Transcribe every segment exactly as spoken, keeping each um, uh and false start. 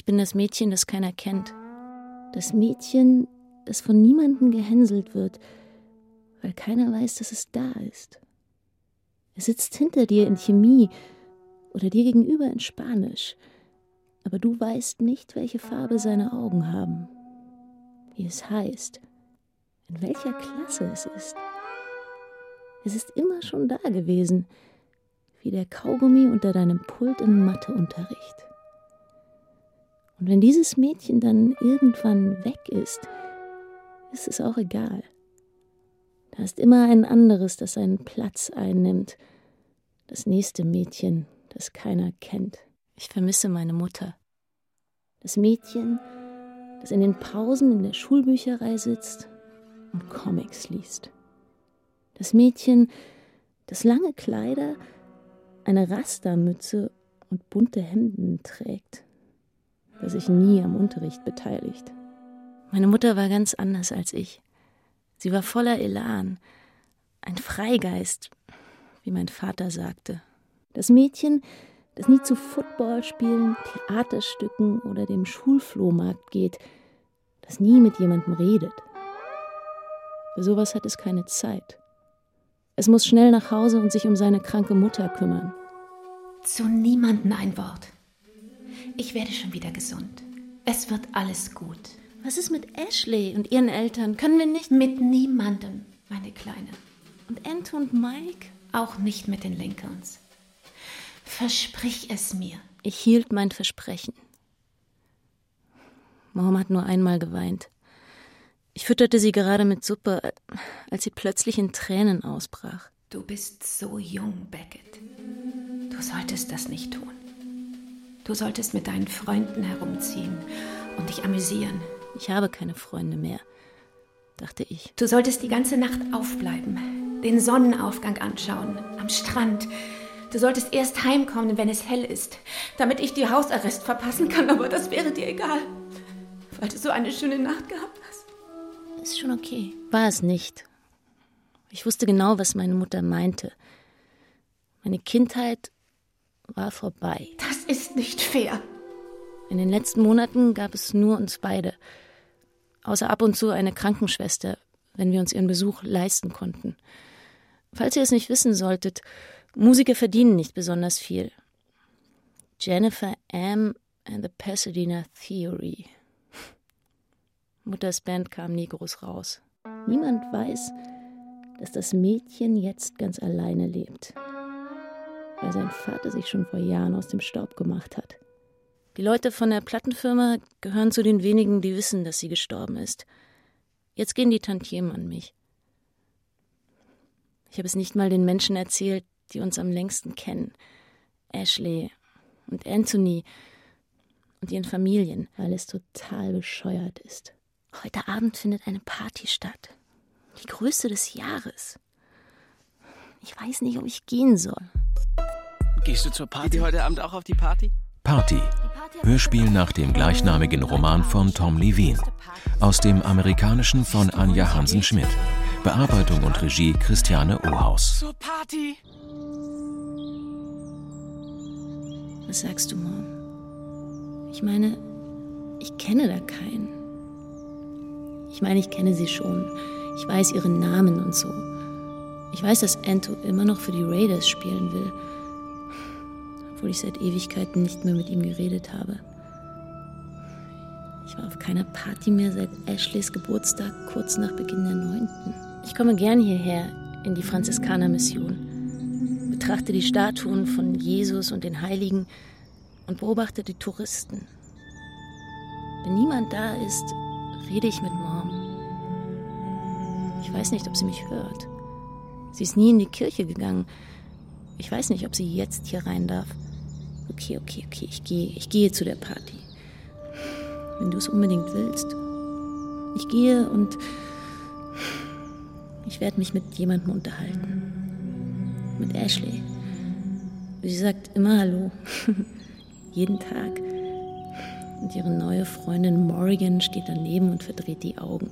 bin das Mädchen, das keiner kennt. Das Mädchen, das von niemandem gehänselt wird, weil keiner weiß, dass es da ist. Es sitzt hinter dir in Chemie oder dir gegenüber in Spanisch, aber du weißt nicht, welche Farbe seine Augen haben, wie es heißt, in welcher Klasse es ist. Es ist immer schon da gewesen, wie der Kaugummi unter deinem Pult im Matheunterricht. Und wenn dieses Mädchen dann irgendwann weg ist, ist es auch egal. Da ist immer ein anderes, das seinen Platz einnimmt. Das nächste Mädchen, das keiner kennt. Ich vermisse meine Mutter. Das Mädchen, das in den Pausen in der Schulbücherei sitzt und Comics liest. Das Mädchen, das lange Kleider, eine Rastermütze und bunte Hemden trägt, das sich nie am Unterricht beteiligt. Meine Mutter war ganz anders als ich. Sie war voller Elan, ein Freigeist, wie mein Vater sagte. Das Mädchen, das nie zu Footballspielen, Theaterstücken oder dem Schulflohmarkt geht, das nie mit jemandem redet. Für sowas hat es keine Zeit. Es muss schnell nach Hause und sich um seine kranke Mutter kümmern. Zu niemandem ein Wort. Ich werde schon wieder gesund. Es wird alles gut. Was ist mit Ashley und ihren Eltern? Können wir nicht... Mit niemandem, meine Kleine. Und Anto und Mike? Auch nicht mit den Lincolns. Versprich es mir. Ich hielt mein Versprechen. Mom hat nur einmal geweint. Ich fütterte sie gerade mit Suppe, als sie plötzlich in Tränen ausbrach. Du bist so jung, Beckett. Du solltest das nicht tun. Du solltest mit deinen Freunden herumziehen und dich amüsieren. Ich habe keine Freunde mehr, dachte ich. Du solltest die ganze Nacht aufbleiben, den Sonnenaufgang anschauen, am Strand. Du solltest erst heimkommen, wenn es hell ist, damit ich dir Hausarrest verpassen kann, aber das wäre dir egal, weil du so eine schöne Nacht gehabt hast. Ist schon okay. War es nicht. Ich wusste genau, was meine Mutter meinte. Meine Kindheit war vorbei. Das ist nicht fair. In den letzten Monaten gab es nur uns beide. Außer ab und zu eine Krankenschwester, wenn wir uns ihren Besuch leisten konnten. Falls ihr es nicht wissen solltet, Musiker verdienen nicht besonders viel. Jennifer Am and the Pasadena Theory. Mutters Band kam nie groß raus. Niemand weiß, dass das Mädchen jetzt ganz alleine lebt, weil sein Vater sich schon vor Jahren aus dem Staub gemacht hat. Die Leute von der Plattenfirma gehören zu den wenigen, die wissen, dass sie gestorben ist. Jetzt gehen die Tantiemen an mich. Ich habe es nicht mal den Menschen erzählt, die uns am längsten kennen. Ashley und Anthony und ihren Familien, weil es total bescheuert ist. Heute Abend findet eine Party statt. Die größte des Jahres. Ich weiß nicht, ob ich gehen soll. Gehst du zur Party? Geht ihr heute Abend auch auf die Party? Party. Hörspiel nach dem gleichnamigen Roman von Tom Levine. Aus dem amerikanischen von Anja Hansen-Schmidt. Bearbeitung und Regie Christiane Ohaus. Zur Party! Was sagst du, Mom? Ich meine, ich kenne da keinen. Ich meine, ich kenne sie schon. Ich weiß ihren Namen und so. Ich weiß, dass Anto immer noch für die Raiders spielen will. Obwohl ich seit Ewigkeiten nicht mehr mit ihm geredet habe. Ich war auf keiner Party mehr seit Ashleys Geburtstag kurz nach Beginn der neunten. Ich komme gern hierher in die Franziskanermission, betrachte die Statuen von Jesus und den Heiligen und beobachte die Touristen. Wenn niemand da ist, rede ich mit Mom. Ich weiß nicht, ob sie mich hört. Sie ist nie in die Kirche gegangen. Ich weiß nicht, ob sie jetzt hier rein darf. Okay, okay, okay, ich gehe, ich gehe zu der Party. Wenn du es unbedingt willst. Ich gehe und ich werde mich mit jemandem unterhalten. Mit Ashley. Sie sagt immer Hallo. Jeden Tag. Und ihre neue Freundin Morrigan steht daneben und verdreht die Augen.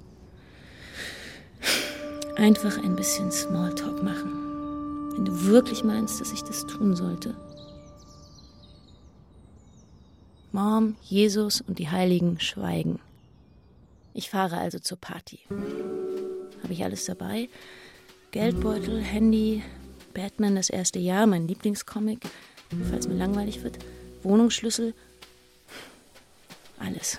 Einfach ein bisschen Smalltalk machen. Wenn du wirklich meinst, dass ich das tun sollte. Mom, Jesus und die Heiligen schweigen. Ich fahre also zur Party. Habe ich alles dabei? Geldbeutel, Handy, Batman das erste Jahr, mein Lieblingscomic, falls mir langweilig wird, Wohnungsschlüssel, alles.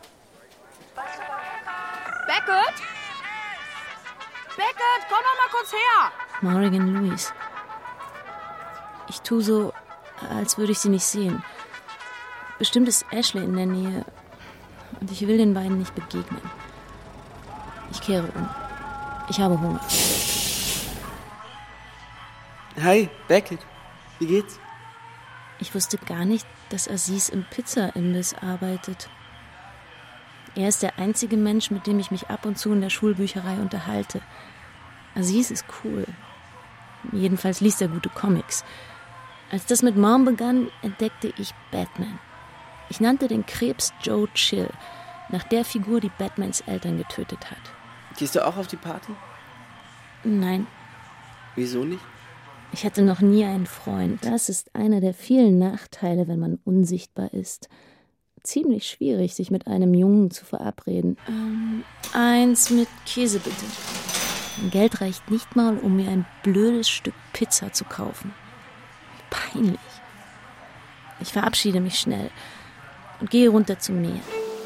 Beckett? Beckett, komm doch mal kurz her! Morrigan Lewis. Ich tue so, als würde ich sie nicht sehen. Bestimmt ist Ashley in der Nähe und ich will den beiden nicht begegnen. Ich kehre um. Ich habe Hunger. Hi, Beckett. Wie geht's? Ich wusste gar nicht, dass Aziz im Pizzaimbiss arbeitet. Er ist der einzige Mensch, mit dem ich mich ab und zu in der Schulbücherei unterhalte. Aziz ist cool. Jedenfalls liest er gute Comics. Als das mit Mom begann, entdeckte ich Batman. Ich nannte den Krebs Joe Chill, nach der Figur, die Batmans Eltern getötet hat. Gehst du auch auf die Party? Nein. Wieso nicht? Ich hatte noch nie einen Freund. Das ist einer der vielen Nachteile, wenn man unsichtbar ist. Ziemlich schwierig, sich mit einem Jungen zu verabreden. Ähm, eins mit Käse, bitte. Mein Geld reicht nicht mal, um mir ein blödes Stück Pizza zu kaufen. Peinlich. Ich verabschiede mich schnell und gehe runter zum Meer.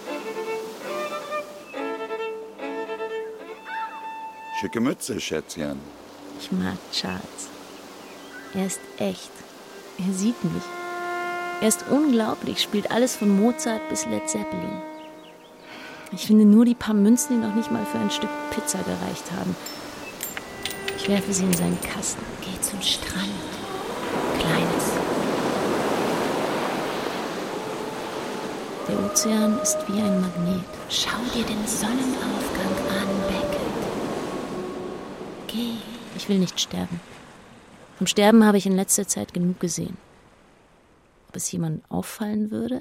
Schicke Mütze, Schätzchen. Ich mag Charles. Er ist echt. Er sieht mich. Er ist unglaublich, spielt alles von Mozart bis Led Zeppelin. Ich finde nur die paar Münzen, die noch nicht mal für ein Stück Pizza gereicht haben. Ich werfe sie in seinen Kasten. Geh zum Strand. Kleines. Der Ozean ist wie ein Magnet. Schau dir den Sonnenaufgang an, Beckett. Geh. Ich will nicht sterben. Vom Sterben habe ich in letzter Zeit genug gesehen. Ob es jemandem auffallen würde?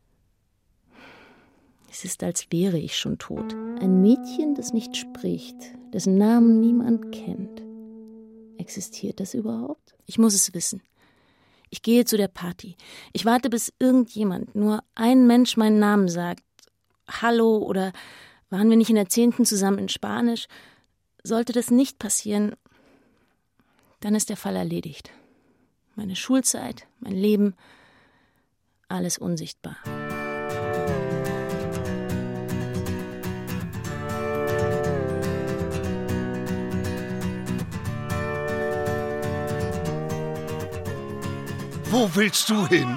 Es ist, als wäre ich schon tot. Ein Mädchen, das nicht spricht, dessen Namen niemand kennt. Existiert das überhaupt? Ich muss es wissen. Ich gehe zu der Party. Ich warte, bis irgendjemand, nur ein Mensch meinen Namen sagt. Hallo oder waren wir nicht in der Zehnten zusammen in Spanisch? Sollte das nicht passieren, dann ist der Fall erledigt. Meine Schulzeit, mein Leben, alles unsichtbar. Wo willst du hin?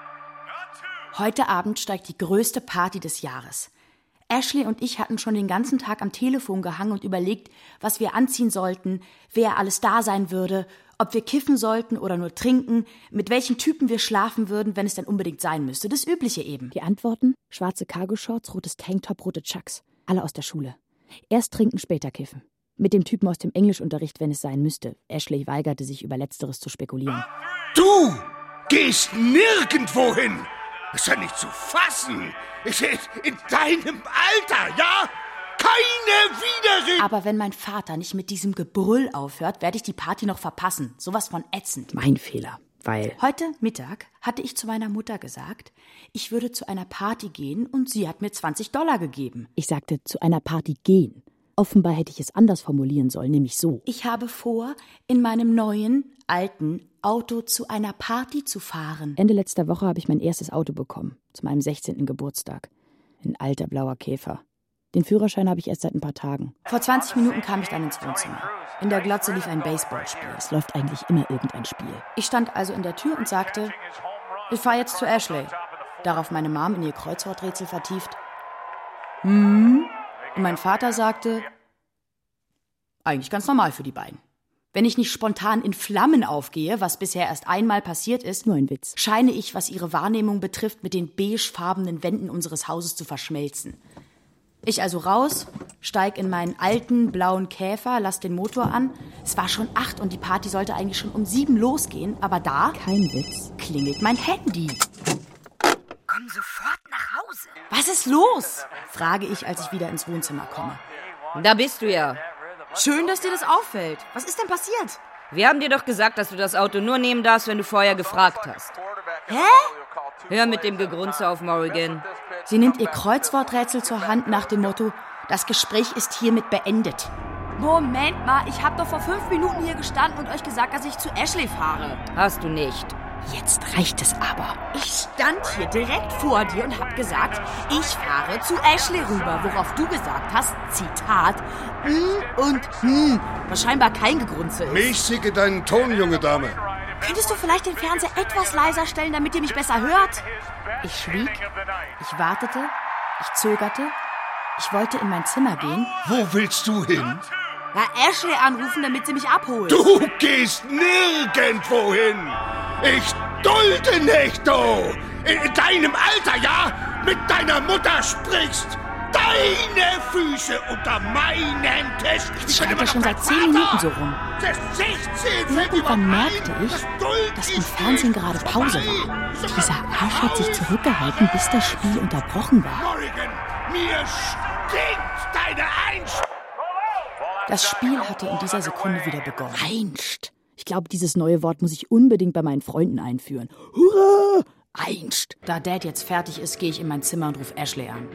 Heute Abend steigt die größte Party des Jahres. Ashley und ich hatten schon den ganzen Tag am Telefon gehangen und überlegt, was wir anziehen sollten, wer alles da sein würde, ob wir kiffen sollten oder nur trinken, mit welchen Typen wir schlafen würden, wenn es denn unbedingt sein müsste. Das Übliche eben. Die Antworten? Schwarze Cargo-Shorts, rotes Tanktop, rote Chucks. Alle aus der Schule. Erst trinken, später kiffen. Mit dem Typen aus dem Englischunterricht, wenn es sein müsste. Ashley weigerte sich, über Letzteres zu spekulieren. Du gehst nirgendwo hin! Ist ja nicht zu fassen! Ich, in deinem Alter, ja? Keine Widerrede! Aber wenn mein Vater nicht mit diesem Gebrüll aufhört, werde ich die Party noch verpassen. Sowas von ätzend. Mein Fehler, weil... Heute Mittag hatte ich zu meiner Mutter gesagt, ich würde zu einer Party gehen und sie hat mir zwanzig Dollar gegeben. Ich sagte, zu einer Party gehen. Offenbar hätte ich es anders formulieren sollen, nämlich so. Ich habe vor, in meinem neuen, alten Auto zu einer Party zu fahren. Ende letzter Woche habe ich mein erstes Auto bekommen, zu meinem sechzehnten Geburtstag. Ein alter blauer Käfer. Den Führerschein habe ich erst seit ein paar Tagen. Vor zwanzig Minuten kam ich dann ins Wohnzimmer. In der Glotze lief ein Baseballspiel. Es läuft eigentlich immer irgendein Spiel. Ich stand also in der Tür und sagte, ich fahre jetzt zu Ashley. Darauf meine Mom in ihr Kreuzworträtsel vertieft. Hm? Und mein Vater sagte, eigentlich ganz normal für die beiden. Wenn ich nicht spontan in Flammen aufgehe, was bisher erst einmal passiert ist, nur ein Witz, scheine ich, was ihre Wahrnehmung betrifft, mit den beigefarbenen Wänden unseres Hauses zu verschmelzen. Ich also raus, steig in meinen alten blauen Käfer, lass den Motor an. Es war schon acht und die Party sollte eigentlich schon um sieben losgehen, aber da, kein Witz, klingelt mein Handy. Komm sofort nach Hause. Was ist los? Frage ich, als ich wieder ins Wohnzimmer komme. Da bist du ja. Schön, dass dir das auffällt. Was ist denn passiert? Wir haben dir doch gesagt, dass du das Auto nur nehmen darfst, wenn du vorher gefragt hast. Hä? Hör mit dem Gegrunze auf, Morrigan. Sie nimmt ihr Kreuzworträtsel zur Hand nach dem Motto, das Gespräch ist hiermit beendet. Moment mal, ich habe doch vor fünf Minuten hier gestanden und euch gesagt, dass ich zu Ashley fahre. Hast du nicht. Jetzt reicht es aber. Ich stand hier direkt vor dir und hab gesagt, ich fahre zu Ashley rüber, worauf du gesagt hast, Zitat, mm und hm, was scheinbar kein Gegrunze ist. Mäßige deinen Ton, junge Dame. Könntest du vielleicht den Fernseher etwas leiser stellen, damit ihr mich besser hört? Ich schwieg, ich wartete, ich zögerte, ich wollte in mein Zimmer gehen. Wo willst du hin? Ja, Ashley anrufen, damit sie mich abholt. Du gehst nirgendwo hin. Ich dulde nicht, du! In deinem Alter, ja? Mit deiner Mutter sprichst! Deine Füße unter meinen Tisch! Ich schreibe schon seit zehn Minuten so rum. Irgendwann merkte ich, dass im Fernsehen gerade Pause war. Dieser Arsch hat sich zurückgehalten, bis das Spiel unterbrochen war. Morrigan, mir stinkt deine Einst! Das Spiel hatte in dieser Sekunde wieder begonnen. Einst. Ich glaube, dieses neue Wort muss ich unbedingt bei meinen Freunden einführen. Hurra! Einst. Da Dad jetzt fertig ist, gehe ich in mein Zimmer und rufe Ashley an.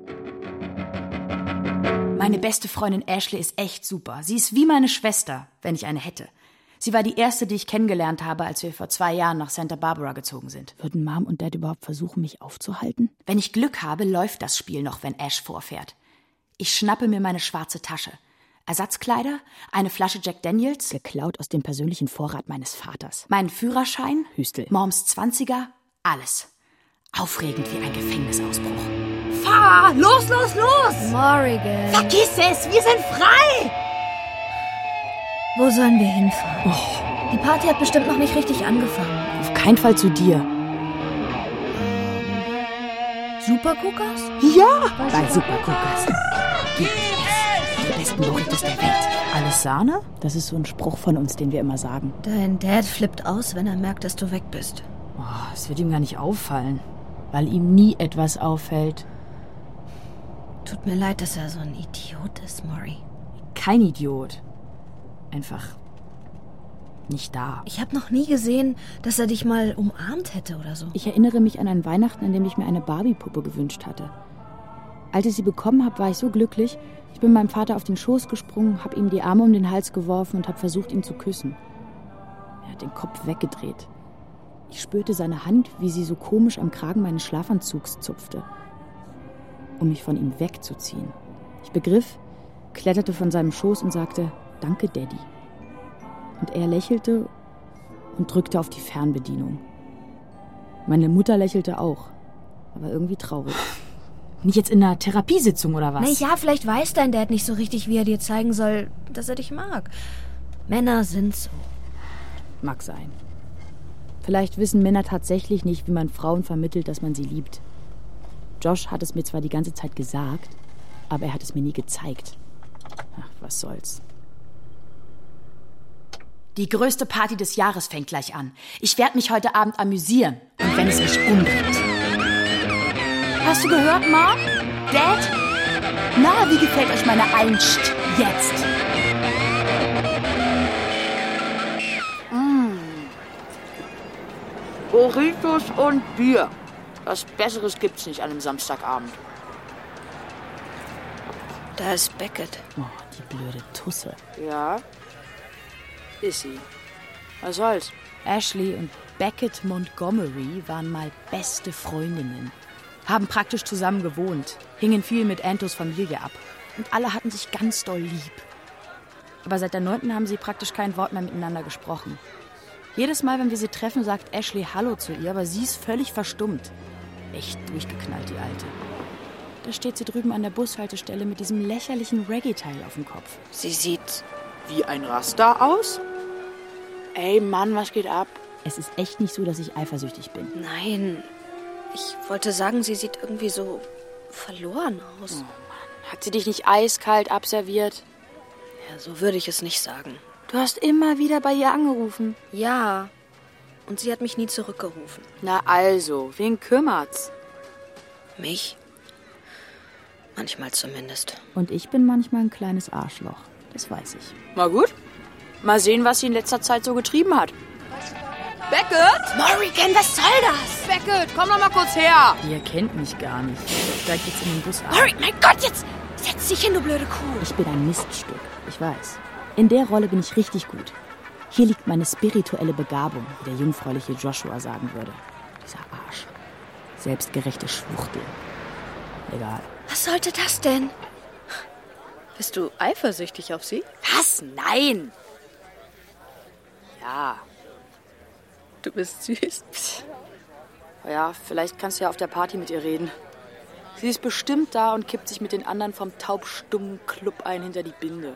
Meine beste Freundin Ashley ist echt super. Sie ist wie meine Schwester, wenn ich eine hätte. Sie war die erste, die ich kennengelernt habe, als wir vor zwei Jahren nach Santa Barbara gezogen sind. Würden Mom und Dad überhaupt versuchen, mich aufzuhalten? Wenn ich Glück habe, läuft das Spiel noch, wenn Ash vorfährt. Ich schnappe mir meine schwarze Tasche. Ersatzkleider, eine Flasche Jack Daniels, geklaut aus dem persönlichen Vorrat meines Vaters, meinen Führerschein, Hüstel, Moms Zwanziger, alles. Aufregend wie ein Gefängnisausbruch. Fahr! Los, los, los! Morrigan. Vergiss es, wir sind frei! Wo sollen wir hinfahren? Oh. Die Party hat bestimmt noch nicht richtig angefangen. Auf keinen Fall zu dir. Supercookers? Ja! Bei Supercookers. Gibt es die besten Burritos der Welt. Alles Sahne? Das ist so ein Spruch von uns, den wir immer sagen. Dein Dad flippt aus, wenn er merkt, dass du weg bist. Oh, es wird ihm gar nicht auffallen, weil ihm nie etwas auffällt. Tut mir leid, dass er so ein Idiot ist, Maury. Kein Idiot. Einfach nicht da. Ich habe noch nie gesehen, dass er dich mal umarmt hätte oder so. Ich erinnere mich an ein Weihnachten, an dem ich mir eine Barbie-Puppe gewünscht hatte. Als ich sie bekommen habe, war ich so glücklich. Ich bin meinem Vater auf den Schoß gesprungen, habe ihm die Arme um den Hals geworfen und habe versucht, ihn zu küssen. Er hat den Kopf weggedreht. Ich spürte seine Hand, wie sie so komisch am Kragen meines Schlafanzugs zupfte, um mich von ihm wegzuziehen. Ich begriff, kletterte von seinem Schoß und sagte, danke, Daddy. Und er lächelte und drückte auf die Fernbedienung. Meine Mutter lächelte auch, aber irgendwie traurig. Nicht jetzt in einer Therapiesitzung oder was? Na ja, vielleicht weiß dein Dad nicht so richtig, wie er dir zeigen soll, dass er dich mag. Männer sind so. Mag sein. Vielleicht wissen Männer tatsächlich nicht, wie man Frauen vermittelt, dass man sie liebt. Josh hat es mir zwar die ganze Zeit gesagt, aber er hat es mir nie gezeigt. Ach, was soll's. Die größte Party des Jahres fängt gleich an. Ich werde mich heute Abend amüsieren. Und wenn es mich umbringt. Hast du gehört, Mom? Dad? Na, wie gefällt euch meine Einst jetzt? Mm. Burritos und Bier. Was Besseres gibt's nicht an einem Samstagabend. Da ist Beckett. Oh, die blöde Tusse. Ja, ist sie. Was soll's? Ashley und Beckett Montgomery waren mal beste Freundinnen. Haben praktisch zusammen gewohnt, hingen viel mit Antos Familie ab. Und alle hatten sich ganz doll lieb. Aber seit der neunten haben sie praktisch kein Wort mehr miteinander gesprochen. Jedes Mal, wenn wir sie treffen, sagt Ashley Hallo zu ihr, aber sie ist völlig verstummt. Echt durchgeknallt, die Alte. Da steht sie drüben an der Bushaltestelle mit diesem lächerlichen Reggae-Teil auf dem Kopf. Sie sieht wie ein Raster aus? Ey, Mann, was geht ab? Es ist echt nicht so, dass ich eifersüchtig bin. Nein, ich wollte sagen, sie sieht irgendwie so verloren aus. Oh Mann, hat sie dich nicht eiskalt abserviert? Ja, so würde ich es nicht sagen. Du hast immer wieder bei ihr angerufen. Ja, und sie hat mich nie zurückgerufen. Na also, wen kümmert's? Mich? Manchmal zumindest. Und ich bin manchmal ein kleines Arschloch. Das weiß ich. Na gut. Mal sehen, was sie in letzter Zeit so getrieben hat. Beckett? Morrigan, was soll das? Beckett, komm doch mal kurz her. Ihr kennt mich gar nicht. Steigt jetzt in den Bus ein. Morrigan, mein Gott, jetzt setz dich hin, du blöde Kuh. Ich bin ein Miststück, ich weiß. In der Rolle bin ich richtig gut. Hier liegt meine spirituelle Begabung, wie der jungfräuliche Joshua sagen würde. Dieser Arsch. Selbstgerechte Schwuchtel. Egal. Was sollte das denn? Bist du eifersüchtig auf sie? Was? Nein. Ja. Du bist süß. Ja, vielleicht kannst du ja auf der Party mit ihr reden. Sie ist bestimmt da und kippt sich mit den anderen vom taubstummen Club ein hinter die Binde.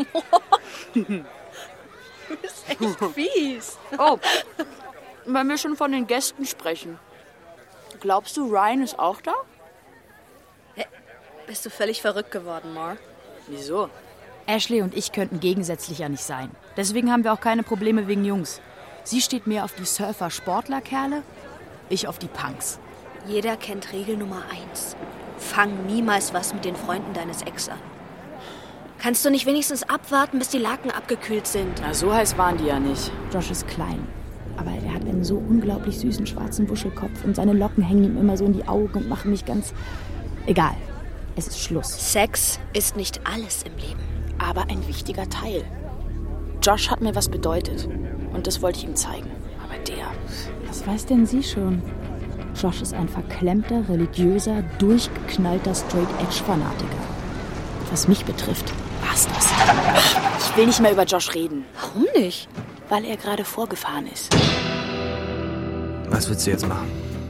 Du bist echt fies. Oh, wenn wir schon von den Gästen sprechen. Glaubst du, Ryan ist auch da? Hey, bist du völlig verrückt geworden, Mar? Wieso? Ashley und ich könnten gegensätzlicher nicht sein. Deswegen haben wir auch keine Probleme wegen Jungs. Sie steht mehr auf die Surfer-Sportler-Kerle, ich auf die Punks. Jeder kennt Regel Nummer eins. Fang niemals was mit den Freunden deines Ex an. Kannst du nicht wenigstens abwarten, bis die Laken abgekühlt sind? Na, so heiß waren die ja nicht. Josh ist klein, aber er hat einen so unglaublich süßen schwarzen Wuschelkopf und seine Locken hängen ihm immer so in die Augen und machen mich ganz... Egal, es ist Schluss. Sex ist nicht alles im Leben. Aber ein wichtiger Teil. Josh hat mir was bedeutet. Und das wollte ich ihm zeigen. Aber der... Was weiß denn sie schon? Josh ist ein verklemmter, religiöser, durchgeknallter Straight-Edge-Fanatiker. Was mich betrifft, war's das. Ich will nicht mehr über Josh reden. Warum nicht? Weil er gerade vorgefahren ist. Was willst du jetzt machen?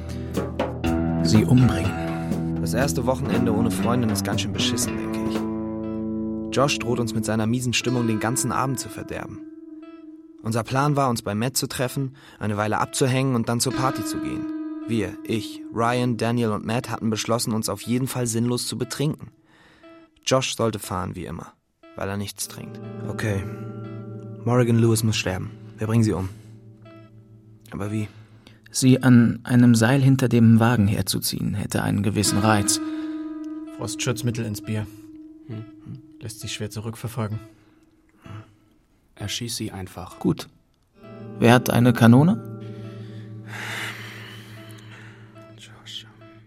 Sie umbringen. Das erste Wochenende ohne Freundin ist ganz schön beschissen, denke ich. Josh droht uns mit seiner miesen Stimmung den ganzen Abend zu verderben. Unser Plan war, uns bei Matt zu treffen, eine Weile abzuhängen und dann zur Party zu gehen. Wir, ich, Ryan, Daniel und Matt hatten beschlossen, uns auf jeden Fall sinnlos zu betrinken. Josh sollte fahren, wie immer, weil er nichts trinkt. Okay, Morrigan Lewis muss sterben. Wir bringen sie um. Aber wie? Sie an einem Seil hinter dem Wagen herzuziehen, hätte einen gewissen Reiz. Frostschutzmittel ins Bier. Hm. Lässt sich schwer zurückverfolgen. Erschieß sie einfach. Gut. Wer hat eine Kanone? Josh.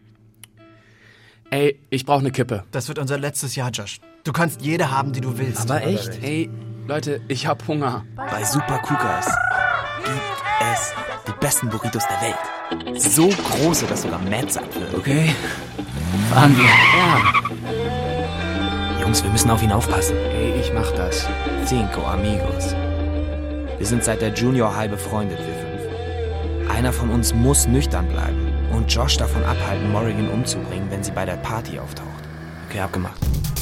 Ey, ich brauche eine Kippe. Das wird unser letztes Jahr, Josh. Du kannst jede haben, die du willst. Aber echt? Ey, Leute, ich hab Hunger. Bei Super Cookers gibt es die besten Burritos der Welt. So große, dass sogar Matt satt wird. Okay, fahren wir. Ja. Jungs, wir müssen auf ihn aufpassen. Ey, ich mach das. Cinco amigos. Wir sind seit der Junior High befreundet, wir fünf. Einer von uns muss nüchtern bleiben und Josh davon abhalten, Morrigan umzubringen, wenn sie bei der Party auftaucht. Okay, abgemacht.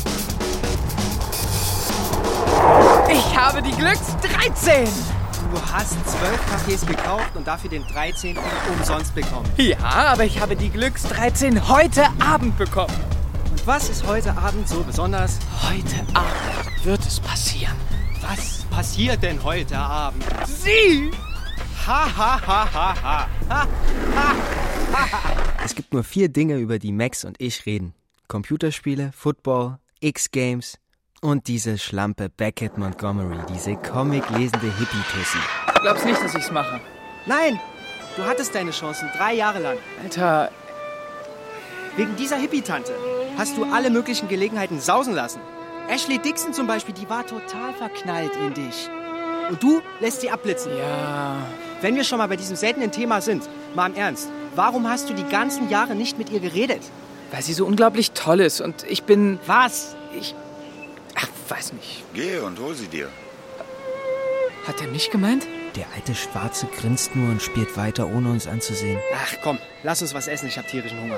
Ich habe die Glücks dreizehn! Du hast zwölf Cafés gekauft und dafür den dreizehnten umsonst bekommen. Ja, aber ich habe die Glücks dreizehn heute Abend bekommen. Und was ist heute Abend so besonders? Heute Abend wird es passieren. Was passiert denn heute Abend? Sie! Ha, ha, ha, ha, ha. Ha, ha, ha. Es gibt nur vier Dinge, über die Max und ich reden. Computerspiele, Football, X-Games und diese Schlampe Beckett Montgomery, diese Comic-lesende Hippie-Tussi. Du glaubst nicht, dass ich's mache? Nein! Du hattest deine Chancen drei Jahre lang. Alter... Wegen dieser Hippie-Tante hast du alle möglichen Gelegenheiten sausen lassen. Ashley Dixon zum Beispiel, die war total verknallt in dich. Und du lässt sie abblitzen. Ja... Wenn wir schon mal bei diesem seltenen Thema sind, mal im Ernst, warum hast du die ganzen Jahre nicht mit ihr geredet? Weil sie so unglaublich toll ist und ich bin... Was? Ich... Ach, weiß nicht. Geh und hol sie dir. Hat er mich gemeint? Der alte Schwarze grinst nur und spielt weiter, ohne uns anzusehen. Ach komm, lass uns was essen, ich hab tierischen Hunger.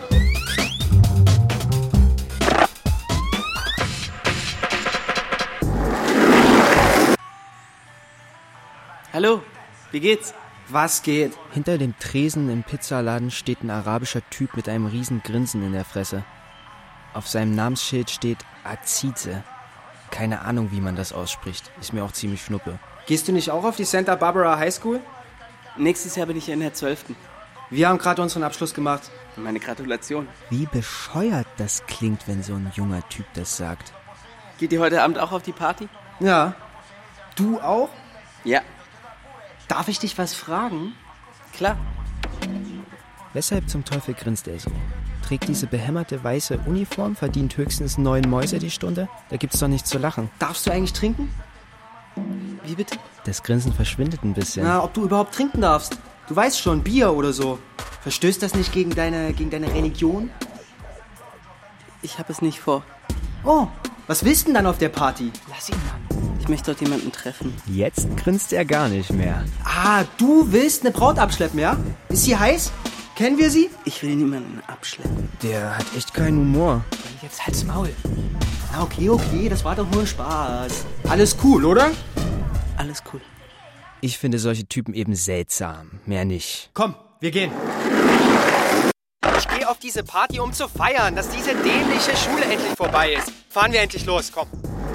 Hallo, wie geht's? Was geht? Hinter dem Tresen im Pizzaladen steht ein arabischer Typ mit einem riesen Grinsen in der Fresse. Auf seinem Namensschild steht Azize. Keine Ahnung, wie man das ausspricht. Ist mir auch ziemlich schnuppe. Gehst du nicht auch auf die Santa Barbara High School? Nächstes Jahr bin ich in der zwölften Wir haben gerade unseren Abschluss gemacht. Meine Gratulation. Wie bescheuert das klingt, wenn so ein junger Typ das sagt. Geht ihr heute Abend auch auf die Party? Ja. Du auch? Ja. Darf ich dich was fragen? Klar. Weshalb zum Teufel grinst er so? Trägt diese behämmerte weiße Uniform, verdient höchstens neun Mäuse die Stunde? Da gibt's doch nichts zu lachen. Darfst du eigentlich trinken? Wie bitte? Das Grinsen verschwindet ein bisschen. Na, ob du überhaupt trinken darfst. Du weißt schon, Bier oder so. Verstößt das nicht gegen deine, gegen deine Religion? Ich habe es nicht vor. Oh, was willst du denn dann auf der Party? Lass ihn, Mann. Ich möchte dort jemanden treffen. Jetzt grinst er gar nicht mehr. Ah, du willst eine Braut abschleppen, ja? Ist sie heiß? Kennen wir sie? Ich will niemanden abschleppen. Der hat echt keinen Humor. Jetzt halt's Maul. Na, okay, okay, das war doch nur Spaß. Alles cool, oder? Alles cool. Ich finde solche Typen eben seltsam. Mehr nicht. Komm, wir gehen. Ich gehe auf diese Party, um zu feiern, dass diese dämliche Schule endlich vorbei ist. Fahren wir endlich los, komm.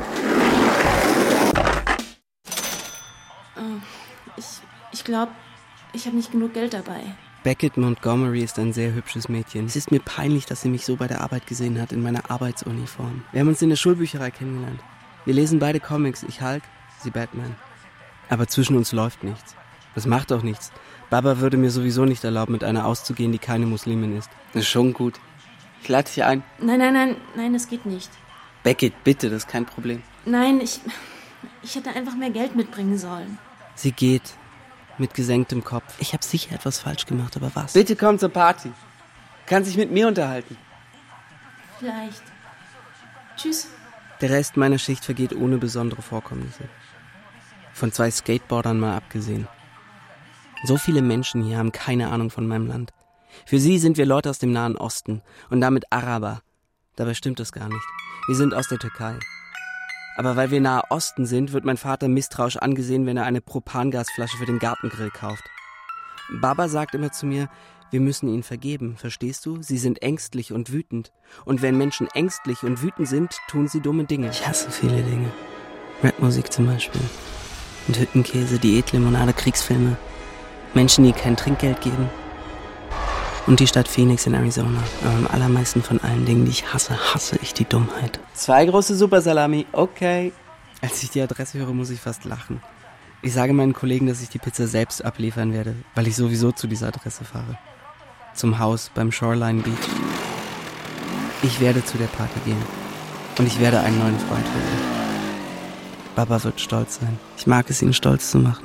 Ich, ich glaube, ich habe nicht genug Geld dabei. Beckett Montgomery ist ein sehr hübsches Mädchen. Es ist mir peinlich, dass sie mich so bei der Arbeit gesehen hat, in meiner Arbeitsuniform. Wir haben uns in der Schulbücherei kennengelernt. Wir lesen beide Comics, ich Hulk, sie Batman. Aber zwischen uns läuft nichts. Das macht auch nichts. Baba würde mir sowieso nicht erlauben, mit einer auszugehen, die keine Muslimin ist. Das ist schon gut. Ich lade dich ein. Nein, nein, nein, nein, das geht nicht. Beckett, bitte, das ist kein Problem. Nein, ich, ich hätte einfach mehr Geld mitbringen sollen. Sie geht. Mit gesenktem Kopf. Ich habe sicher etwas falsch gemacht, aber was? Bitte komm zur Party. Kann sich mit mir unterhalten. Vielleicht. Tschüss. Der Rest meiner Schicht vergeht ohne besondere Vorkommnisse. Von zwei Skateboardern mal abgesehen. So viele Menschen hier haben keine Ahnung von meinem Land. Für sie sind wir Leute aus dem Nahen Osten und damit Araber. Dabei stimmt das gar nicht. Wir sind aus der Türkei. Aber weil wir Nahe Osten sind, wird mein Vater misstrauisch angesehen, wenn er eine Propangasflasche für den Gartengrill kauft. Baba sagt immer zu mir, wir müssen ihnen vergeben, verstehst du? Sie sind ängstlich und wütend. Und wenn Menschen ängstlich und wütend sind, tun sie dumme Dinge. Ich hasse viele Dinge. Rapmusik zum Beispiel. Und Hüttenkäse, Diätlimonade, Kriegsfilme. Menschen, die kein Trinkgeld geben. Und die Stadt Phoenix in Arizona. Aber am allermeisten von allen Dingen, die ich hasse, hasse ich die Dummheit. Zwei große Supersalami, okay. Als ich die Adresse höre, muss ich fast lachen. Ich sage meinen Kollegen, dass ich die Pizza selbst abliefern werde, weil ich sowieso zu dieser Adresse fahre. Zum Haus beim Shoreline Beach. Ich werde zu der Party gehen. Und ich werde einen neuen Freund finden. Baba wird stolz sein. Ich mag es, ihn stolz zu machen.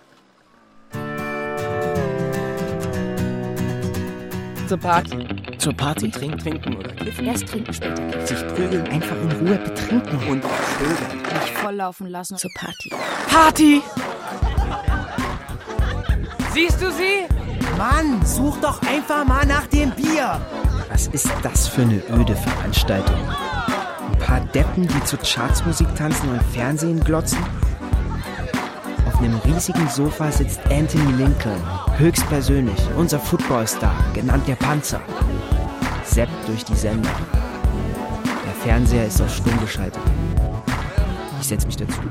Zur Party. Zur Party? Trinken, trinken oder kiffen. Erst trinken, später kiffen. Sich prügeln, einfach in Ruhe betrinken. Und schön. Nicht volllaufen lassen. Zur Party. Party! Siehst du sie? Mann, such doch einfach mal nach dem Bier. Was ist das für eine öde Veranstaltung? Ein paar Deppen, die zu Chartsmusik tanzen und Fernsehen glotzen? Auf einem riesigen Sofa sitzt Anthony Lincoln, höchstpersönlich, unser Footballstar, genannt der Panzer. Zappt durch die Sender. Der Fernseher ist auf stumm geschaltet. Ich setz mich dazu.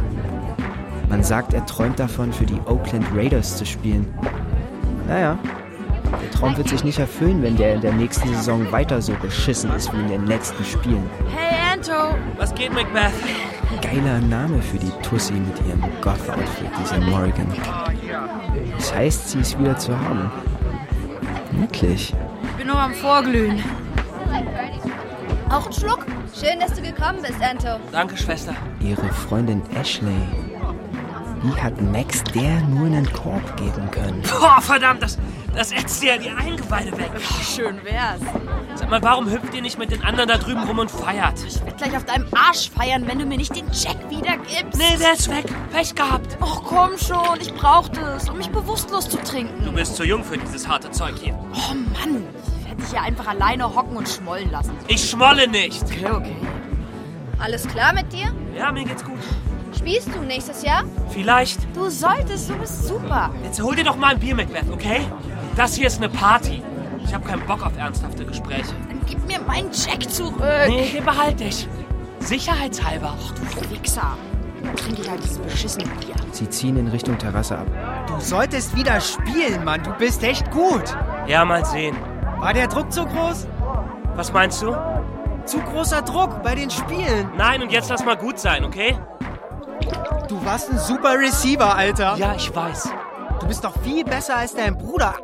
Man sagt, er träumt davon, für die Oakland Raiders zu spielen. Naja, der Traum wird sich nicht erfüllen, wenn der in der nächsten Saison weiter so beschissen ist wie in den letzten Spielen. Hey, Anto! Was geht, Macbeth? Geiler Name für die Tussi mit ihrem Goth-Outfit, diese Morrigan. Das heißt, sie ist wieder zu haben. Wirklich. Ich bin nur am Vorglühen. Auch einen Schluck? Schön, dass du gekommen bist, Anto. Danke, Schwester. Ihre Freundin Ashley. Die hat Max der nur einen Korb geben können. Boah, verdammt, das, das ätzt dir ja die Eingeweide weg. Schön wär's. Sag mal, warum hüpft ihr nicht mit den anderen da drüben rum und feiert? Ich werd gleich auf deinem Arsch feiern, wenn du mir nicht den Check wiedergibst. Nee, der ist weg. Pech gehabt. Ach komm schon, ich brauch das, um mich bewusstlos zu trinken. Du bist zu jung für dieses harte Zeug hier. Oh Mann, ich werde dich hier einfach alleine hocken und schmollen lassen. Ich schmolle nicht. Okay, okay. Alles klar mit dir? Ja, mir geht's gut. Spielst du nächstes Jahr? Vielleicht. Du solltest, du bist super. Jetzt hol dir doch mal ein Bier, Macbeth, okay? Das hier ist eine Party. Ich habe keinen Bock auf ernsthafte Gespräche. Dann gib mir meinen Check zurück. Nee, den behalte ich. Sicherheitshalber. Ach, du Wichser. Trink ich halt dieses beschissene Bier. Sie ziehen in Richtung Terrasse ab. Du solltest wieder spielen, Mann. Du bist echt gut. Ja, mal sehen. War der Druck zu groß? Was meinst du? Zu großer Druck bei den Spielen. Nein, und jetzt lass mal gut sein, okay? Du warst ein super Receiver, Alter. Ja, ich weiß. Du bist doch viel besser als dein Bruder. Bruder!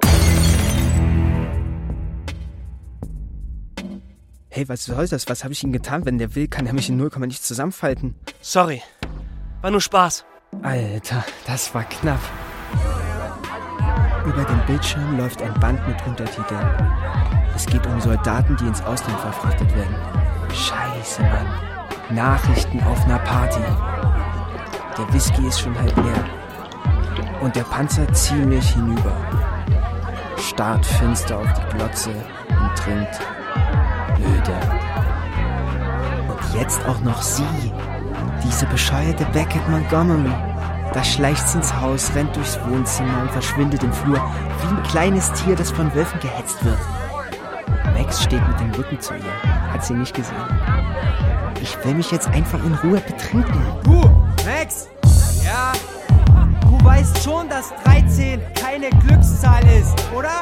Hey, was soll das? Was habe ich ihm getan? Wenn der will, kann er mich in null Komma nichts zusammenfalten. Sorry. War nur Spaß. Alter, das war knapp. Über dem Bildschirm läuft ein Band mit Untertiteln. Es geht um Soldaten, die ins Ausland verfrachtet werden. Scheiße, Mann. Nachrichten auf einer Party. Der Whisky ist schon halb leer. Und der Panzer ziemlich hinüber. Starrt finster auf die Glotze und trinkt. Blöde. Und jetzt auch noch sie. Diese bescheuerte Beckett Montgomery. Da schleicht sie ins Haus, rennt durchs Wohnzimmer und verschwindet im Flur, wie ein kleines Tier, das von Wölfen gehetzt wird. Max steht mit dem Rücken zu ihr. Hat sie nicht gesehen. Ich will mich jetzt einfach in Ruhe betrinken. Du, Max! Ja? Du weißt schon, dass dreizehn keine Glückszahl ist, oder?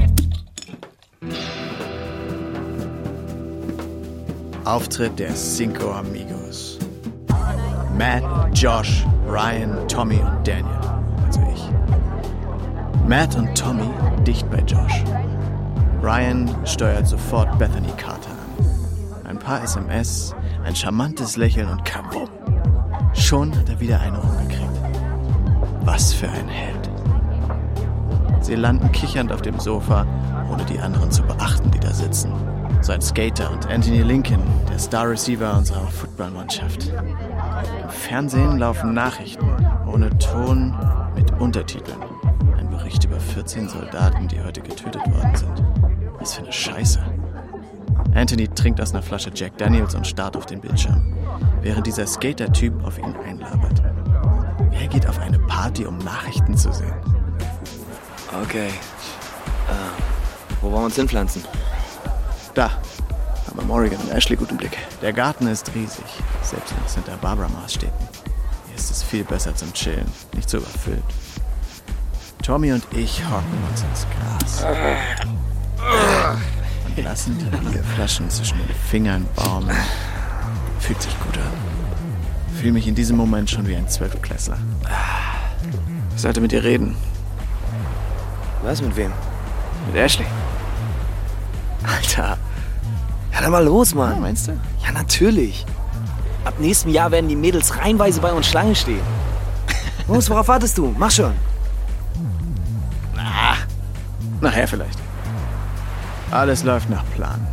Auftritt der Cinco Amigos. Matt, Josh, Ryan, Tommy und Daniel. Also ich. Matt und Tommy dicht bei Josh. Ryan steuert sofort Bethany Carter an. Ein paar S M S, ein charmantes Lächeln und kabum. Schon hat er wieder eine umgekriegt. Was für ein Held. Sie landen kichernd auf dem Sofa, ohne die anderen zu beachten, die da sitzen. Sein Skater und Anthony Lincoln, der Star Receiver unserer Footballmannschaft. Im Fernsehen laufen Nachrichten, ohne Ton, mit Untertiteln. Ein Bericht über vierzehn Soldaten, die heute getötet worden sind. Was für eine Scheiße. Anthony trinkt aus einer Flasche Jack Daniels und starrt auf den Bildschirm, während dieser Skater-Typ auf ihn einlabert. Er geht auf eine Party, um Nachrichten zu sehen. Okay. Äh, wo wollen wir uns hinpflanzen? Da haben wir Morrigan und Ashley gut im Blick. Der Garten ist riesig, selbst nach Santa Barbara Maßstäben. Hier ist es viel besser zum Chillen, nicht so überfüllt. Tommy und ich hocken uns ins Gras und lassen die Bierflaschen zwischen den Fingern baumeln. Fühlt sich gut an. Fühle mich in diesem Moment schon wie ein Zwölftklässler. Ich sollte mit dir reden. Was, mit wem? Mit Ashley. Alter. Ja, dann mal los, Mann. Ja, meinst du? Ja, natürlich. Ab nächstem Jahr werden die Mädels reihenweise bei uns Schlange stehen. Los, worauf wartest du? Mach schon. Na, nachher vielleicht. Alles läuft nach Plan.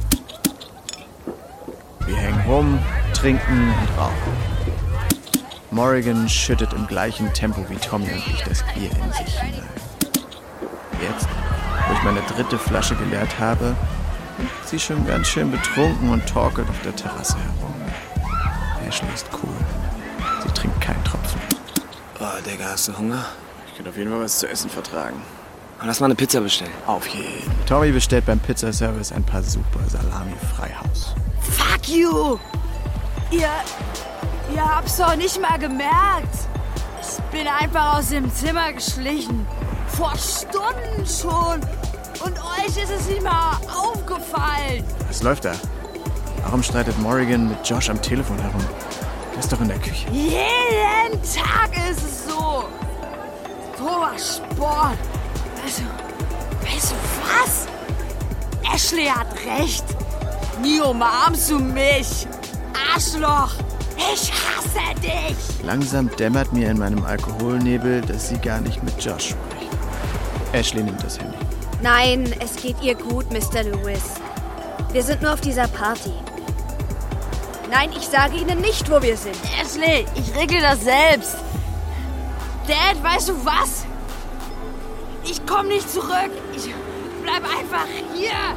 Wir hängen rum, trinken und rauchen. Morrigan schüttet im gleichen Tempo wie Tommy und ich das Bier in sich hinein. Jetzt, wo ich meine dritte Flasche geleert habe, ist sie schon ganz schön betrunken und torkelt auf der Terrasse herum. Ashley ist cool. Sie trinkt keinen Tropfen. Oh, Digga, hast du Hunger? Ich könnte auf jeden Fall was zu essen vertragen. Lass mal eine Pizza bestellen. Auf jeden. Tommy bestellt beim Pizzaservice ein paar super Salami-Freihaus. Fuck you! Ihr... Ihr habt's doch nicht mal gemerkt. Ich bin einfach aus dem Zimmer geschlichen. Vor Stunden schon. Und euch ist es nicht mal aufgefallen. Was läuft da? Warum streitet Morrigan mit Josh am Telefon herum? Der ist doch in der Küche. Jeden Tag ist es so. Thomas Sport. Also, weißt du was? Ashley hat recht. Nie umarmst du mich. Arschloch. Ich hasse dich. Langsam dämmert mir in meinem Alkoholnebel, dass sie gar nicht mit Josh spricht. Ashley nimmt das Handy. Nein, es geht ihr gut, Mister Lewis. Wir sind nur auf dieser Party. Nein, ich sage Ihnen nicht, wo wir sind. Ashley, ich regle das selbst. Dad, weißt du was? Ich komm nicht zurück. Ich bleib einfach hier.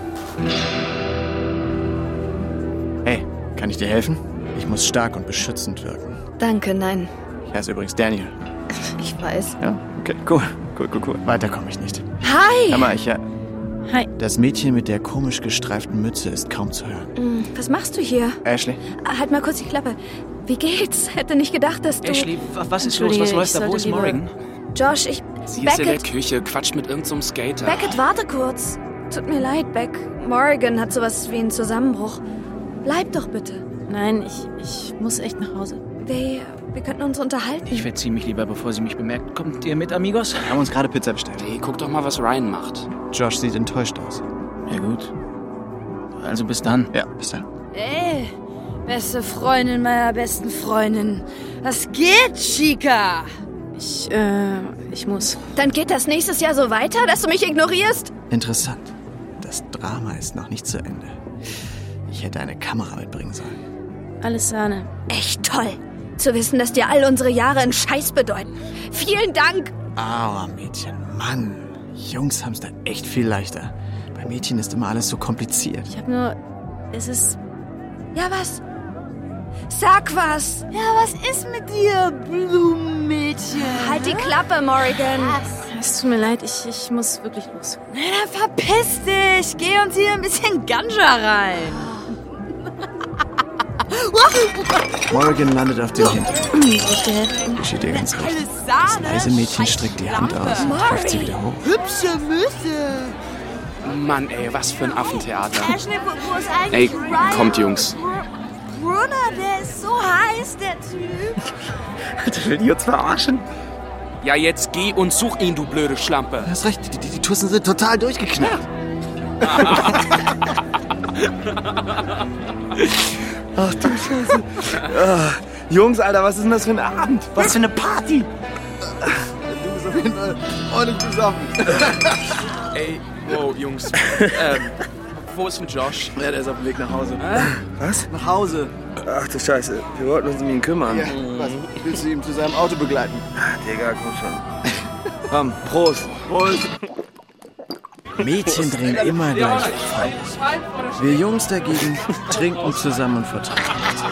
Hey, kann ich dir helfen? Ich muss stark und beschützend wirken. Danke, nein. Ich heiße übrigens Daniel. Ich weiß. Ja, okay, cool. Cool, cool, cool. Weiter komme ich nicht. Hi! Hör mal, ich ja... Hi. Das Mädchen mit der komisch gestreiften Mütze ist kaum zu hören. Was machst du hier? Ashley? Halt mal kurz die Klappe. Wie geht's? Hätte nicht gedacht, dass du... Ashley, was ist los? Was läuft da? Wo ist Morrigan? Josh, ich... Sie Beckett. ist in der Küche, quatscht mit irgendeinem so Skater. Beckett, warte kurz. Tut mir leid, Beck. Morrigan hat sowas wie einen Zusammenbruch. Bleib doch bitte. Nein, ich, ich muss echt nach Hause. Wir, wir könnten uns unterhalten. Ich verziehe mich lieber, bevor sie mich bemerkt. Kommt ihr mit, Amigos? Wir haben uns gerade Pizza bestellt. Hey, guck doch mal, was Ryan macht. Josh sieht enttäuscht aus. Ja gut. Also bis dann. Ja, bis dann. Ey, beste Freundin meiner besten Freundin. Was geht, Chica? Ich, äh, ich muss. Dann geht das nächstes Jahr so weiter, dass du mich ignorierst? Interessant. Das Drama ist noch nicht zu Ende. Ich hätte eine Kamera mitbringen sollen. Alles Sahne. Echt toll. Zu wissen, dass dir all unsere Jahre einen Scheiß bedeuten. Vielen Dank. Aua, Mädchen. Mann. Jungs haben's da echt viel leichter. Bei Mädchen ist immer alles so kompliziert. Ich hab nur... Es ist... Ja, was? Sag was. Ja, was ist mit dir, Blumenmädchen? Halt die Klappe, Morrigan. Es tut mir leid, ich, ich muss wirklich los. Na, dann verpiss dich. Geh uns hier ein bisschen Ganja rein. Morrigan landet auf dem Hintern. Geschieht ihr ganz recht. Das leise Mädchen streckt die Hand aus und greift sie wieder hoch. Hübsche Müsse. Mann, ey, was für ein Affentheater. Ashley, wo, wo ist eigentlich Ey, Ryan? kommt, Jungs. Brunner, der ist so heiß, der Typ. Alter, will die uns verarschen? Ja, jetzt geh und such ihn, du blöde Schlampe. Du hast recht, die, die, die Tussen sind total durchgeknallt. Ach du Scheiße. Ah, Jungs, Alter, was ist denn das für ein Abend? Was für eine Party? Du bist auf jeden Fall ordentlich besoffen. Ey, wow, Jungs. ähm, wo ist denn Josh? Ja, der ist auf dem Weg nach Hause. Hä? Was? Nach Hause. Ach du Scheiße, wir wollten uns um ihn kümmern. Ja, was? Willst du ihn zu seinem Auto begleiten? Digga, komm schon. Komm, Prost. Prost. Mädchen drehen immer gleich falsch. Wir Jungs dagegen trinken zusammen und vertragen uns.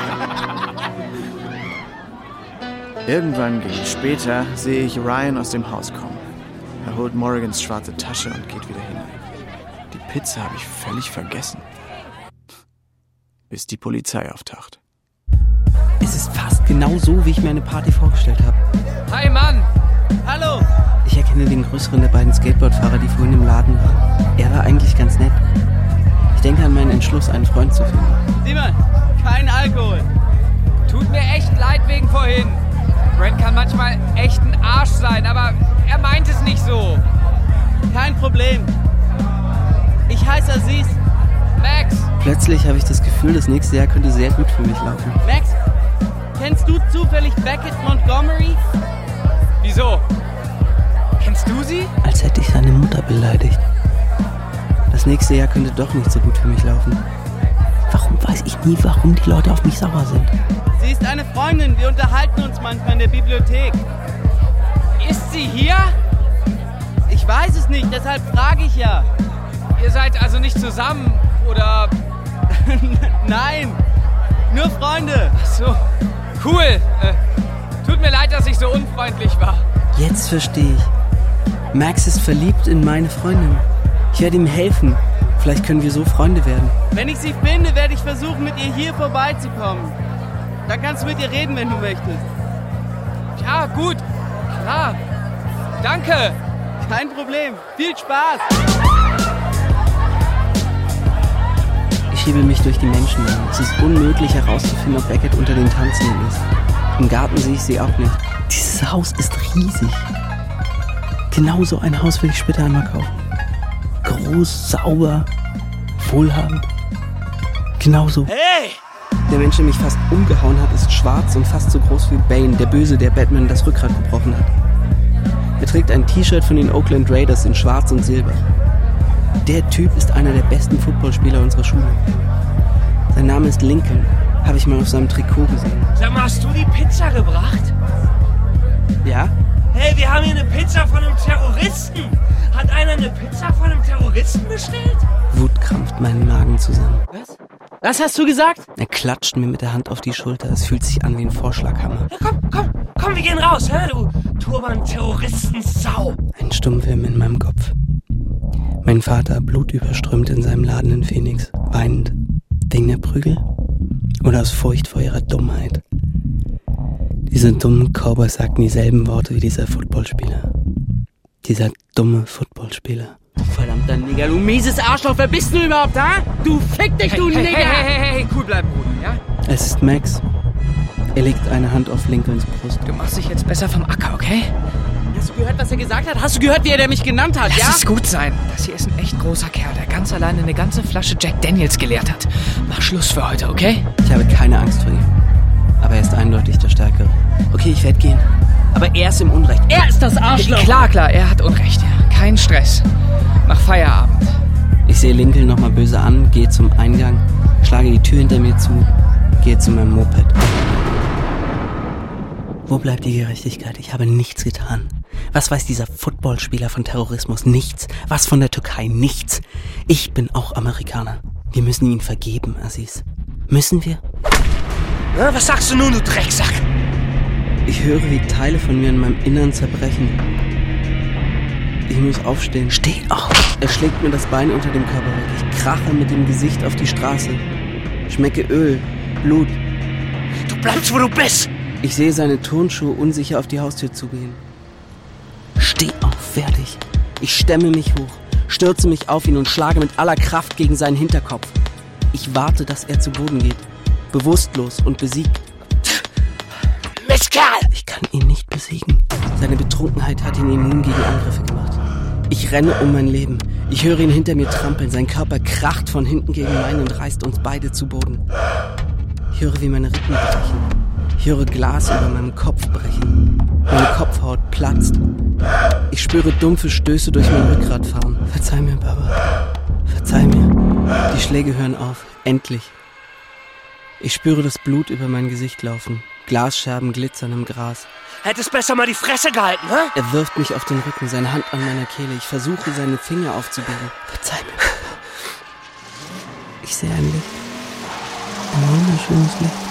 Irgendwann, gegen später, sehe ich Ryan aus dem Haus kommen. Er holt Morrigans schwarze Tasche und geht wieder hinein. Die Pizza habe ich völlig vergessen. Bis die Polizei auftaucht. Es ist fast genau so, wie ich mir eine Party vorgestellt habe. Hi, Mann! Hallo! Ich erkenne den größeren der beiden Skateboardfahrer, die vorhin im Laden waren. Er war eigentlich ganz nett. Ich denke an meinen Entschluss, einen Freund zu finden. Simon, kein Alkohol. Tut mir echt leid wegen vorhin. Brent kann manchmal echt ein Arsch sein, aber er meint es nicht so. Kein Problem. Ich heiße Aziz. Max! Plötzlich habe ich das Gefühl, das nächste Jahr könnte sehr gut für mich laufen. Max, kennst du zufällig Beckett Montgomery? Wieso? Kennst du sie? Als hätte ich seine Mutter beleidigt. Das nächste Jahr könnte doch nicht so gut für mich laufen. Warum weiß ich nie, warum die Leute auf mich sauer sind? Sie ist eine Freundin. Wir unterhalten uns manchmal in der Bibliothek. Ist sie hier? Ich weiß es nicht, deshalb frage ich ja. Ihr seid also nicht zusammen, oder? Nein, nur Freunde. Ach so, cool. Äh, tut mir leid, dass ich so unfreundlich war. Jetzt verstehe ich. Max ist verliebt in meine Freundin. Ich werde ihm helfen. Vielleicht können wir so Freunde werden. Wenn ich sie finde, werde ich versuchen, mit ihr hier vorbeizukommen. Dann kannst du mit ihr reden, wenn du möchtest. Ja, gut. Klar. Danke. Kein Problem. Viel Spaß. Ich schiebe mich durch die Menschenmenge. Es ist unmöglich herauszufinden, ob Beckett unter den Tanzenden ist. Im Garten sehe ich sie auch nicht. Dieses Haus ist riesig. Genau so ein Haus will ich später einmal kaufen. Groß, sauber, wohlhabend. Genauso. Hey! Der Mensch, der mich fast umgehauen hat, ist schwarz und fast so groß wie Bane, der Böse, der Batman das Rückgrat gebrochen hat. Er trägt ein T-Shirt von den Oakland Raiders in schwarz und silber. Der Typ ist einer der besten Footballspieler unserer Schule. Sein Name ist Lincoln, habe ich mal auf seinem Trikot gesehen. Sag mal, hast du die Pizza gebracht? Ja? Hey, wir haben hier eine Pizza von einem Terroristen. Hat einer eine Pizza von einem Terroristen bestellt? Wut krampft meinen Magen zusammen. Was? Was hast du gesagt? Er klatscht mir mit der Hand auf die Schulter. Es fühlt sich an wie ein Vorschlaghammer. Ja, komm, komm, komm, wir gehen raus, hä, du Turban-Terroristen-Sau. Ein Stummfilm in meinem Kopf. Mein Vater, blutüberströmt in seinem Laden in Phoenix, weinend. Wegen der Prügel? Oder aus Furcht vor ihrer Dummheit? Diese dummen Cowboys sagten dieselben Worte wie dieser Footballspieler. Dieser dumme Footballspieler. Verdammter Nigger, du mieses Arschloch, wer bist du überhaupt, ha? Du fick dich, du hey, Nigger! hey, Hey, hey, hey, hey, cool bleiben, Bruder, ja? Es ist Max. Er legt eine Hand auf Lincolns Brust. Du machst dich jetzt besser vom Acker, okay? Hast du gehört, was er gesagt hat? Hast du gehört, wie er mich genannt hat, Lass ja? Lass es gut sein. Das hier ist ein echt großer Kerl, der ganz alleine eine ganze Flasche Jack Daniels geleert hat. Mach Schluss für heute, okay? Ich habe keine Angst vor ihm. Aber er ist eindeutig der Stärkere. Okay, ich werde gehen. Aber er ist im Unrecht. Er ist das Arschloch! Klar, klar, er hat Unrecht. Kein Stress. Mach Feierabend. Ich sehe Lincoln nochmal böse an, gehe zum Eingang, schlage die Tür hinter mir zu, gehe zu meinem Moped. Wo bleibt die Gerechtigkeit? Ich habe nichts getan. Was weiß dieser Footballspieler von Terrorismus? Nichts. Was von der Türkei? Nichts. Ich bin auch Amerikaner. Wir müssen ihn vergeben, Aziz. Müssen wir? Na, was sagst du nun, du Drecksack? Ich höre, wie Teile von mir in meinem Innern zerbrechen. Ich muss aufstehen. Steh auf! Er schlägt mir das Bein unter dem Körper weg. Ich krache mit dem Gesicht auf die Straße. Schmecke Öl, Blut. Du bleibst, wo du bist! Ich sehe seine Turnschuhe unsicher auf die Haustür zugehen. Steh auf, werde ich. Ich stemme mich hoch, stürze mich auf ihn und schlage mit aller Kraft gegen seinen Hinterkopf. Ich warte, dass er zu Boden geht. Bewusstlos und besiegt. Mistkerl! Ich kann ihn nicht besiegen. Seine Betrunkenheit hat ihn immun gegen Angriffe gemacht. Ich renne um mein Leben. Ich höre ihn hinter mir trampeln. Sein Körper kracht von hinten gegen meinen und reißt uns beide zu Boden. Ich höre, wie meine Rippen brechen. Ich höre Glas über meinem Kopf brechen. Meine Kopfhaut platzt. Ich spüre dumpfe Stöße durch mein Rückgrat fahren. Verzeih mir, Baba. Verzeih mir. Die Schläge hören auf. Endlich. Ich spüre das Blut über mein Gesicht laufen. Glasscherben glitzern im Gras. Hättest besser mal die Fresse gehalten, hä? Er wirft mich auf den Rücken, seine Hand an meiner Kehle. Ich versuche, seine Finger aufzubiegen. Verzeih mir. Ich sehe ein Licht. Ein wunderschönes Licht.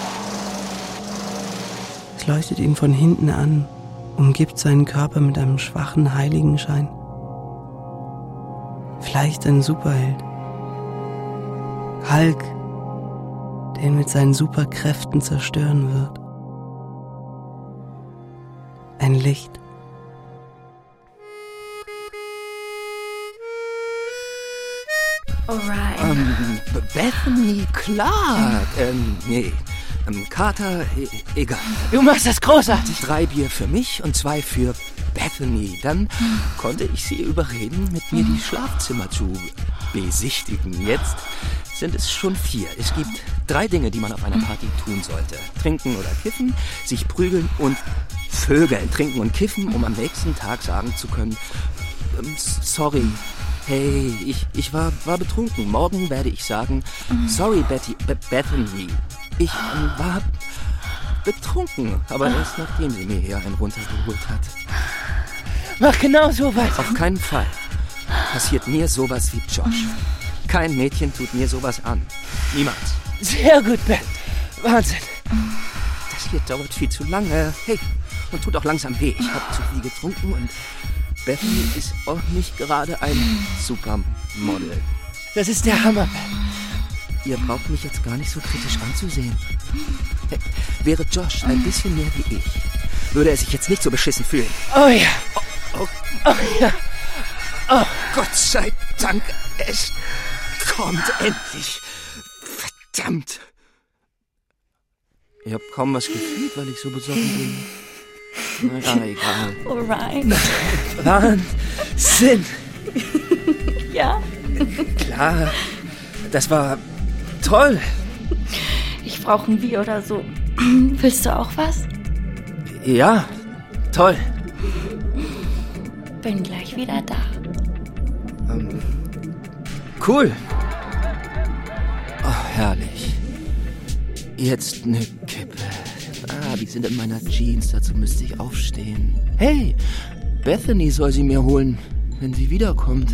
Es leuchtet ihn von hinten an, umgibt seinen Körper mit einem schwachen Heiligenschein. Vielleicht ein Superheld. Hulk, der ihn mit seinen Superkräften zerstören wird. Ein Licht. Alright. Ähm, Bethany Clark. Ähm, nee. Ähm, Carter, e egal. Du machst das großartig. Drei Bier für mich und zwei für Bethany. Dann konnte ich sie überreden, mit mir die Schlafzimmer zu besichtigen. Jetzt sind es schon vier. Es gibt drei Dinge, die man auf einer Party tun sollte. Trinken oder kiffen, sich prügeln und Vögeln. Trinken und kiffen, um am nächsten Tag sagen zu können, ähm, sorry, hey, ich, ich war, war betrunken. Morgen werde ich sagen, sorry, Betty, Be Bethany, ich ähm, war betrunken. Aber erst nachdem sie mir hier einen runtergeholt hat. Mach genau so weiter. Auf keinen Fall passiert mir sowas wie Josh. Kein Mädchen tut mir sowas an. Niemals. Sehr gut, Ben. Wahnsinn. Das hier dauert viel zu lange. Hey, und tut auch langsam weh. Ich habe zu viel getrunken und Bethany ist auch nicht gerade ein Supermodel. Das ist der Hammer, Ben. Ihr braucht mich jetzt gar nicht so kritisch anzusehen. Hey, wäre Josh ein bisschen mehr wie ich, würde er sich jetzt nicht so beschissen fühlen. Oh ja. Oh, oh. Oh ja. Oh. Gott sei Dank, es kommt endlich. Verdammt. Ich hab kaum was gefühlt, weil ich so besoffen bin. Na ja, egal. Alright. Wahnsinn. Ja? Klar. Das war toll. Ich brauche ein Bier oder so. Willst du auch was? Ja, toll. Bin gleich wieder da. Ähm, cool. Oh, herrlich. Jetzt eine Kippe. Ah, die sind in meiner Jeans, dazu müsste ich aufstehen. Hey, Bethany soll sie mir holen, wenn sie wiederkommt.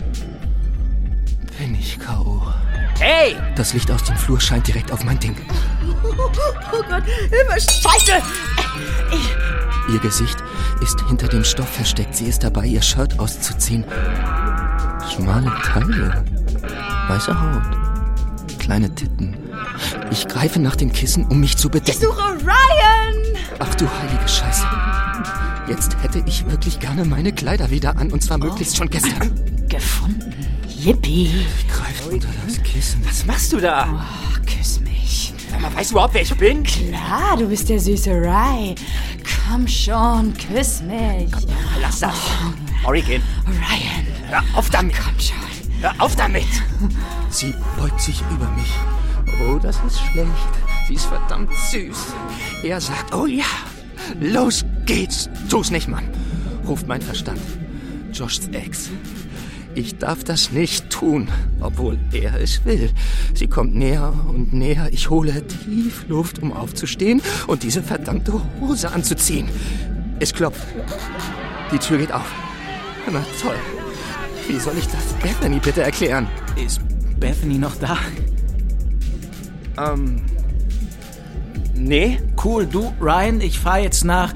Bin ich K O Hey! Das Licht aus dem Flur scheint direkt auf mein Ding. Oh Gott, Hilfe, Scheiße! Ich... Ihr Gesicht ist hinter dem Stoff versteckt. Sie ist dabei, ihr Shirt auszuziehen. Schmale Taille, weiße Haut, kleine Titten. Ich greife nach dem Kissen, um mich zu bedecken. Ich suche Ryan! Ach du heilige Scheiße. Jetzt hätte ich wirklich gerne meine Kleider wieder an, und zwar möglichst schon gestern. Gefunden. Yippie. Ich greife unter das Kissen. Was machst du da? Oh, küss mich. Sag mal, weißt du überhaupt, wer ich bin? Klar, du bist der süße Ry. Komm schon, küss mich. Komm, lass das. Morrigan. Ryan. Hör auf damit. Komm schon. Hör auf damit. Sie beugt sich über mich. Oh, das ist schlecht. Sie ist verdammt süß. Er sagt, oh ja, los geht's. Tu's nicht, Mann, ruft mein Verstand. Joshs Ex. Ich darf das nicht tun, obwohl er es will. Sie kommt näher und näher. Ich hole tief Luft, um aufzustehen und diese verdammte Hose anzuziehen. Es klopft. Die Tür geht auf. Na toll. Wie soll ich das Bethany bitte erklären? Ist Bethany noch da? Ähm... Nee? Cool, du, Ryan, ich fahr jetzt nach...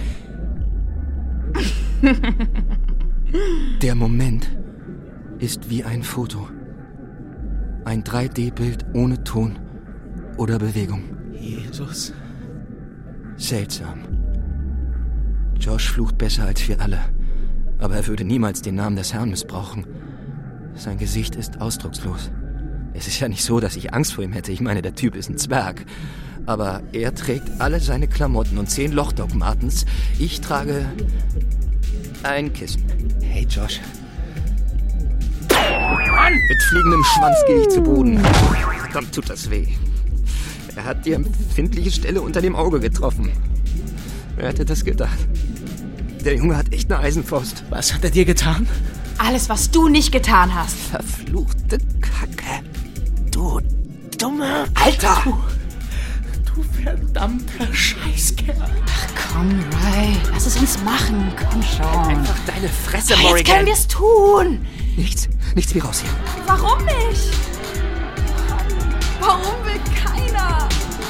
Der Moment ist wie ein Foto. Ein drei D-Bild ohne Ton oder Bewegung. Jesus. Seltsam. Josh flucht besser als wir alle. Aber er würde niemals den Namen des Herrn missbrauchen. Sein Gesicht ist ausdruckslos. Es ist ja nicht so, dass ich Angst vor ihm hätte. Ich meine, der Typ ist ein Zwerg. Aber er trägt alle seine Klamotten und zehn Loch-Doc Martens. Ich trage ein Kissen. Hey, Josh. Mann! Mit fliegendem Schwanz gehe ich zu Boden. Verdammt, tut das weh. Er hat die empfindliche Stelle unter dem Auge getroffen. Wer hätte das gedacht? Der Junge hat echt eine Eisenfaust. Was hat er dir getan? Alles, was du nicht getan hast. Verfluchte Kacke. Du dumme Alter! Du, du verdammter Scheißkerl. Ach komm, Ry, lass es uns machen. Komm schon. Einfach deine Fresse, ja, Morrigan. Jetzt können wir es tun. Nichts, nichts wie raus hier. Warum nicht? Warum will keiner?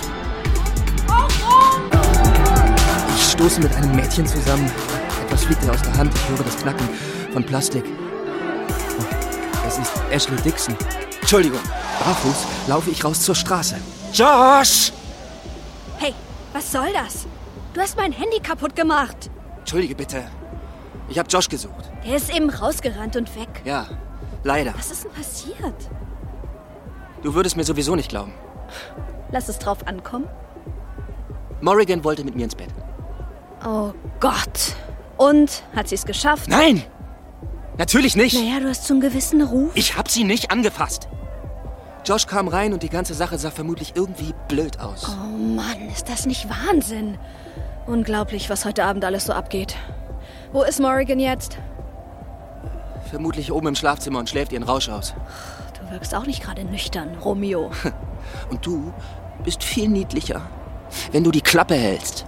Warum? Ich stoße mit einem Mädchen zusammen. Etwas fliegt ihr aus der Hand. Ich höre das Knacken von Plastik. Oh, das ist Ashley Dixon. Entschuldigung. Barfuß laufe ich raus zur Straße. Josh! Hey, was soll das? Du hast mein Handy kaputt gemacht. Entschuldige bitte. Ich habe Josh gesucht. Der ist eben rausgerannt und weg. Ja, leider. Was ist denn passiert? Du würdest mir sowieso nicht glauben. Lass es drauf ankommen. Morrigan wollte mit mir ins Bett. Oh Gott. Und? Hat sie es geschafft? Nein! Natürlich nicht! Naja, du hast so einen gewissen Ruf. Ich hab sie nicht angefasst. Josh kam rein und die ganze Sache sah vermutlich irgendwie blöd aus. Oh Mann, ist das nicht Wahnsinn? Unglaublich, was heute Abend alles so abgeht. Wo ist Morrigan jetzt? Vermutlich oben im Schlafzimmer und schläft ihren Rausch aus. Du wirkst auch nicht gerade nüchtern, Romeo. Und du bist viel niedlicher, wenn du die Klappe hältst.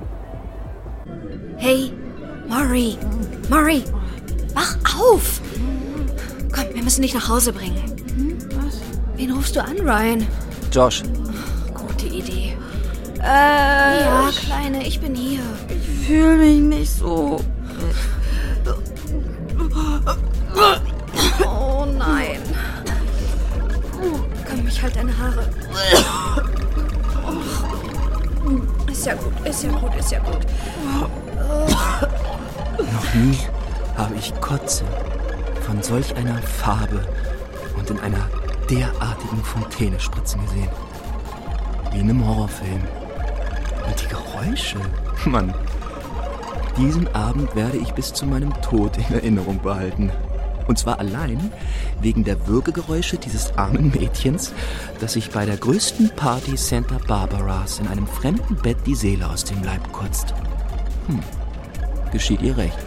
Hey, Maury, Maury, wach auf! Komm, wir müssen dich nach Hause bringen. Hm? Was? Wen rufst du an, Ryan? Josh. Oh, gute Idee. Äh, ja, Kleine, ich bin hier. Ich fühle mich nicht so. Oh nein. Komm, ich halte deine Haare. Oh. Ist ja gut, ist ja gut, ist ja gut. Noch nie habe ich Kotze von solch einer Farbe und in einer derartigen Fontäne spritzen gesehen. Wie in einem Horrorfilm. Und die Geräusche. Mann, diesen Abend werde ich bis zu meinem Tod in Erinnerung behalten. Und zwar allein wegen der Würgegeräusche dieses armen Mädchens, das sich bei der größten Party Santa Barbaras in einem fremden Bett die Seele aus dem Leib kotzt. Hm, geschieht ihr recht.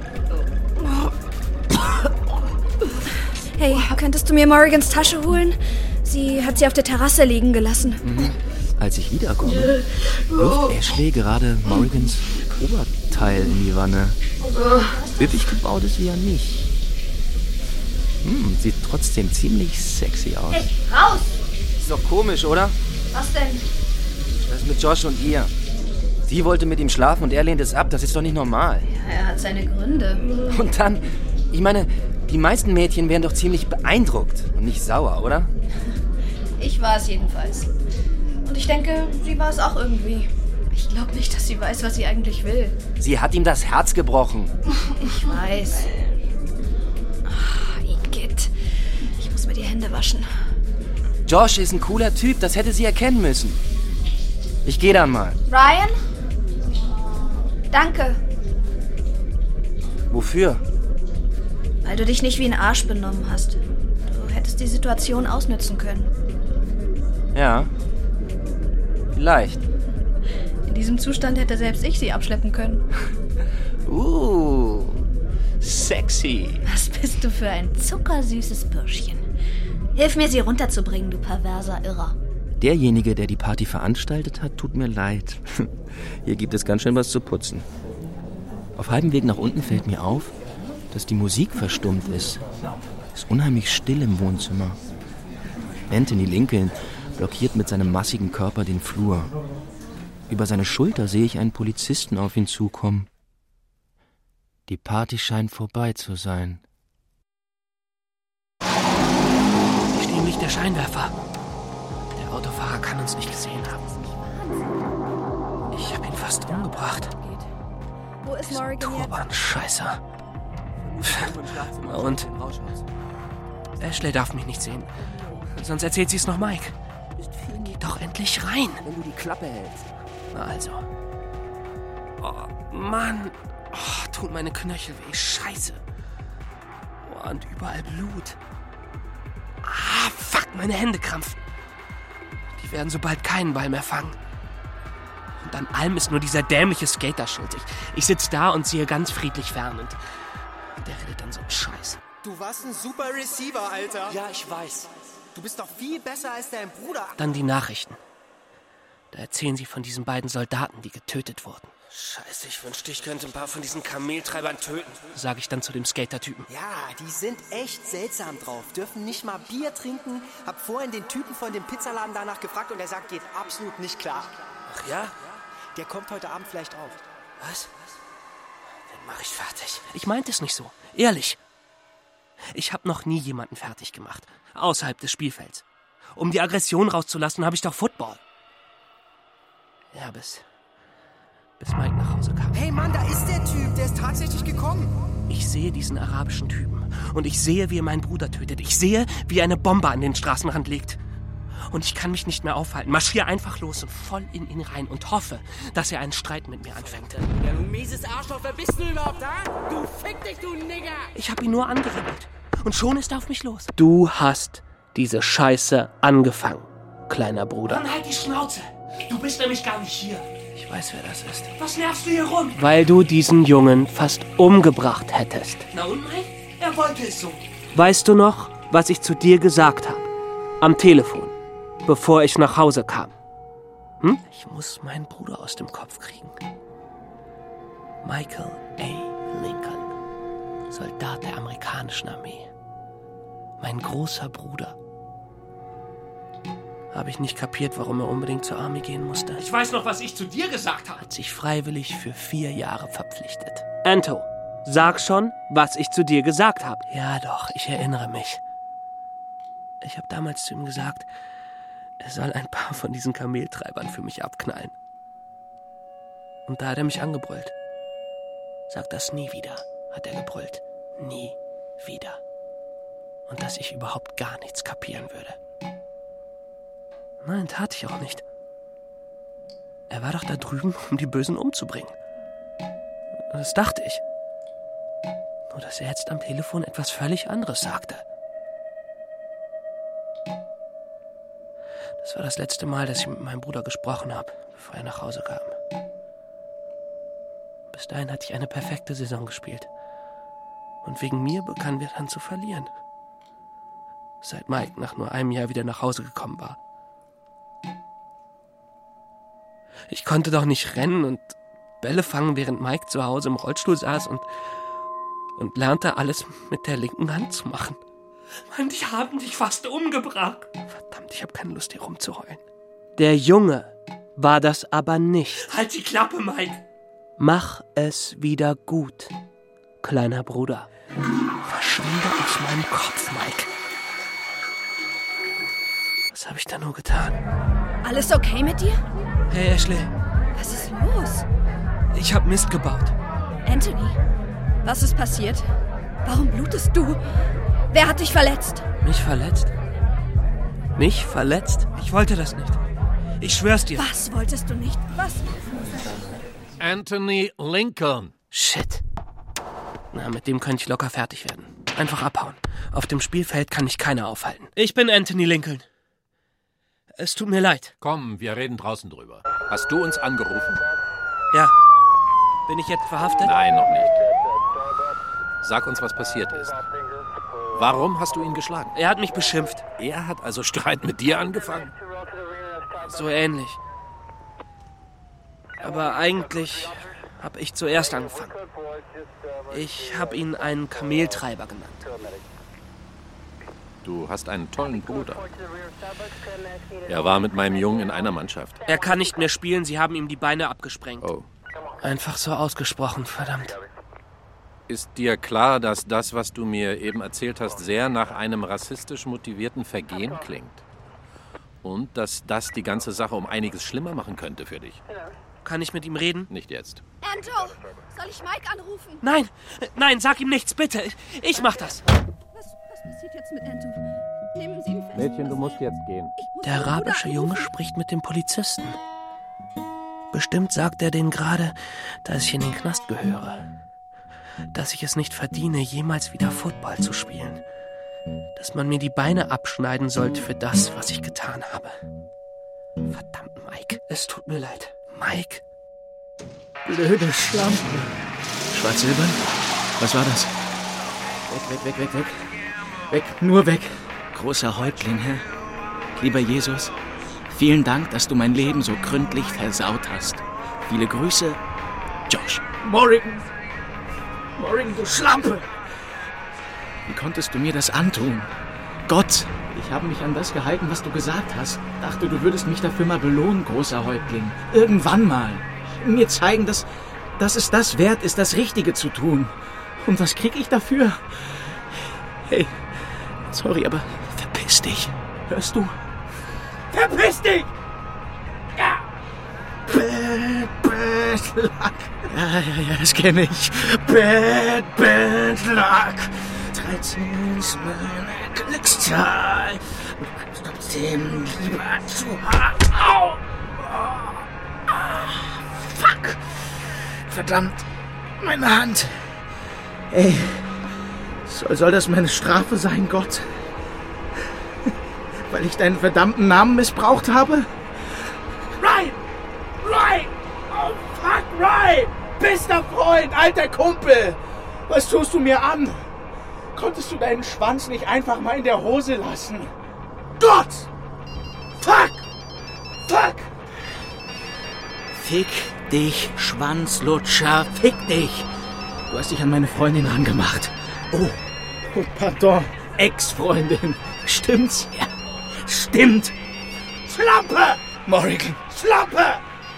Hey, könntest du mir Morrigans Tasche holen? Sie hat sie auf der Terrasse liegen gelassen. Mhm. Als ich wiederkomme, wirft Ashley gerade Morrigans Oberteil in die Wanne. Üppig gebaut ist sie ja nicht. Hm, sieht trotzdem ziemlich sexy aus. Hey, raus! Ist doch komisch, oder? Was denn? Das mit Josh und ihr. Sie wollte mit ihm schlafen und er lehnt es ab. Das ist doch nicht normal. Ja, er hat seine Gründe. Und dann, ich meine, die meisten Mädchen wären doch ziemlich beeindruckt und nicht sauer, oder? Ich war es jedenfalls. Und ich denke, sie war es auch irgendwie. Ich glaube nicht, dass sie weiß, was sie eigentlich will. Sie hat ihm das Herz gebrochen. Ich weiß. Oh, Igitt. Ich muss mir die Hände waschen. Josh ist ein cooler Typ, das hätte sie erkennen müssen. Ich gehe dann mal. Ryan? Danke. Wofür? Weil du dich nicht wie ein Arsch benommen hast. Du hättest die Situation ausnützen können. Ja. Vielleicht. In diesem Zustand hätte selbst ich sie abschleppen können. Uh, sexy. Was bist du für ein zuckersüßes Bürschchen. Hilf mir, sie runterzubringen, du perverser Irrer. Derjenige, der die Party veranstaltet hat, tut mir leid. Hier gibt es ganz schön was zu putzen. Auf halbem Weg nach unten fällt mir auf, dass die Musik verstummt ist. Es ist unheimlich still im Wohnzimmer. Anthony Lincoln blockiert mit seinem massigen Körper den Flur. Über seine Schulter sehe ich einen Polizisten auf ihn zukommen. Die Party scheint vorbei zu sein. Hier stehen Licht der Scheinwerfer. Der Autofahrer kann uns nicht gesehen haben. Ich habe ihn fast umgebracht. Wo ist Morrigan jetzt? Turban-Scheißer. Und? Ashley darf mich nicht sehen. Sonst erzählt sie es noch Mike. Geh doch endlich rein. Wenn du die Klappe hältst. Na also. Oh, Mann. Oh, tun meine Knöchel weh. Scheiße. Oh, und überall Blut. Ah, fuck, meine Hände krampfen. Die werden so bald keinen Ball mehr fangen. Und an allem ist nur dieser dämliche Skater schuld. Ich, ich sitze da und sehe ganz friedlich fern und der redet dann so einen Scheiß. Du warst ein super Receiver, Alter. Ja, ich weiß. Du bist doch viel besser als dein Bruder. Dann die Nachrichten. Da erzählen sie von diesen beiden Soldaten, die getötet wurden. Scheiße, ich wünschte, ich könnte ein paar von diesen Kameltreibern töten. Sage ich dann zu dem Skater-Typen. Ja, die sind echt seltsam drauf. Dürfen nicht mal Bier trinken. Hab vorhin den Typen von dem Pizzaladen danach gefragt und er sagt, geht absolut nicht klar. Ach ja? Der kommt heute Abend vielleicht auf. Was? Den mach ich fertig. Ich meinte es nicht so. Ehrlich. Ich habe noch nie jemanden fertig gemacht. Außerhalb des Spielfelds. Um die Aggression rauszulassen, habe ich doch Football. Ja, bis... bis Mike nach Hause kam. Hey Mann, da ist der Typ. Der ist tatsächlich gekommen. Ich sehe diesen arabischen Typen. Und ich sehe, wie er meinen Bruder tötet. Ich sehe, wie er eine Bombe an den Straßenrand legt. Und ich kann mich nicht mehr aufhalten. Marschiere einfach los und voll in ihn rein und hoffe, dass er einen Streit mit mir anfängt. Ja, du mieses Arschloch, wer bist du überhaupt, ha? Du fick dich, du Nigger! Ich hab ihn nur angeredet. Und schon ist er auf mich los. Du hast diese Scheiße angefangen, kleiner Bruder. Dann halt die Schnauze. Du bist nämlich gar nicht hier. Ich weiß, wer das ist. Was nervst du hier rum? Weil du diesen Jungen fast umgebracht hättest. Na und, Mike? Er wollte es so. Weißt du noch, was ich zu dir gesagt habe? Am Telefon, bevor ich nach Hause kam. Hm? Ich muss meinen Bruder aus dem Kopf kriegen. Michael A. Lincoln, Soldat der amerikanischen Armee. Mein großer Bruder. Habe ich nicht kapiert, warum er unbedingt zur Army gehen musste. Ich weiß noch, was ich zu dir gesagt habe. Hat sich freiwillig für vier Jahre verpflichtet. Anto, sag schon, was ich zu dir gesagt habe. Ja doch, ich erinnere mich. Ich habe damals zu ihm gesagt, er soll ein paar von diesen Kameltreibern für mich abknallen. Und da hat er mich angebrüllt. Sag das nie wieder, hat er gebrüllt. Nie wieder. Und dass ich überhaupt gar nichts kapieren würde. Nein, tat ich auch nicht. Er war doch da drüben, um die Bösen umzubringen. Das dachte ich. Nur, dass er jetzt am Telefon etwas völlig anderes sagte. Das war das letzte Mal, dass ich mit meinem Bruder gesprochen habe, bevor er nach Hause kam. Bis dahin hatte ich eine perfekte Saison gespielt. Und wegen mir begannen wir dann zu verlieren. Seit Mike nach nur einem Jahr wieder nach Hause gekommen war. Ich konnte doch nicht rennen und Bälle fangen, während Mike zu Hause im Rollstuhl saß und, und lernte alles mit der linken Hand zu machen. Mann, die haben dich fast umgebracht. Verdammt, ich habe keine Lust, hier rumzuheulen. Der Junge war das aber nicht. Halt die Klappe, Mike. Mach es wieder gut, kleiner Bruder. Verschwinde aus meinem Kopf, Mike. Was habe ich da nur getan? Alles okay mit dir? Hey, Ashley. Was ist los? Ich habe Mist gebaut. Anthony, was ist passiert? Warum blutest du? Wer hat dich verletzt? Mich verletzt? Mich verletzt? Ich wollte das nicht. Ich schwör's dir. Was wolltest du nicht? Was? Anthony Lincoln. Shit. Na, mit dem könnte ich locker fertig werden. Einfach abhauen. Auf dem Spielfeld kann mich keiner aufhalten. Ich bin Anthony Lincoln. Es tut mir leid. Komm, wir reden draußen drüber. Hast du uns angerufen? Ja. Bin ich jetzt verhaftet? Nein, noch nicht. Sag uns, was passiert ist. Warum hast du ihn geschlagen? Er hat mich beschimpft. Er hat also Streit mit dir angefangen? So ähnlich. Aber eigentlich habe ich zuerst angefangen. Ich habe ihn einen Kameltreiber genannt. Du hast einen tollen Bruder. Er war mit meinem Jungen in einer Mannschaft. Er kann nicht mehr spielen, sie haben ihm die Beine abgesprengt. Oh. Einfach so ausgesprochen, verdammt. Ist dir klar, dass das, was du mir eben erzählt hast, sehr nach einem rassistisch motivierten Vergehen klingt? Und dass das die ganze Sache um einiges schlimmer machen könnte für dich? Kann ich mit ihm reden? Nicht jetzt. Anto, soll ich Mike anrufen? Nein, nein, sag ihm nichts, bitte. Ich mach das. Was, was passiert jetzt mit Anto? Nehmen Sie ihn fest. Mädchen, du musst jetzt gehen. Der arabische Junge spricht mit dem Polizisten. Bestimmt sagt er denen gerade, dass ich in den Knast gehöre. Dass ich es nicht verdiene, jemals wieder Football zu spielen. Dass man mir die Beine abschneiden sollte für das, was ich getan habe. Verdammt, Mike. Es tut mir leid. Mike. Blöde Schlampe. Schwarz-Silbern? Was war das? Weg, weg, weg, weg, weg. Weg, nur weg. Großer Häuptling, Herr. Lieber Jesus, vielen Dank, dass du mein Leben so gründlich versaut hast. Viele Grüße, Josh. Morrigan. Morrigan, du Schlampe. Wie konntest du mir das antun? Gott, ich habe mich an das gehalten, was du gesagt hast. Dachte, du würdest mich dafür mal belohnen, großer Häuptling. Irgendwann mal. Mir zeigen, dass, dass es das wert ist, das Richtige zu tun. Und was krieg ich dafür? Hey, sorry, aber verpiss dich. Hörst du? Verpiss dich! Ja! Bad, bad luck. Ja, ja, ja, das kenne ich. Bad, bad luck. dreizehn ist meine Glückszahl. Du kannst trotzdem lieber zu hart. Au! Ah, fuck! Verdammt, meine Hand. Ey, soll, soll das meine Strafe sein, Gott? Weil ich deinen verdammten Namen missbraucht habe? Ryan! Ryan! Oh, fuck, Ryan! Bester Freund, alter Kumpel! Was tust du mir an? Konntest du deinen Schwanz nicht einfach mal in der Hose lassen? Gott! Fuck! Fuck! Fick dich, Schwanzlutscher, fick dich! Du hast dich an meine Freundin rangemacht. Oh, oh pardon, Ex-Freundin. Stimmt's? Ja, stimmt. Schlampe! Morrigan, Schlampe!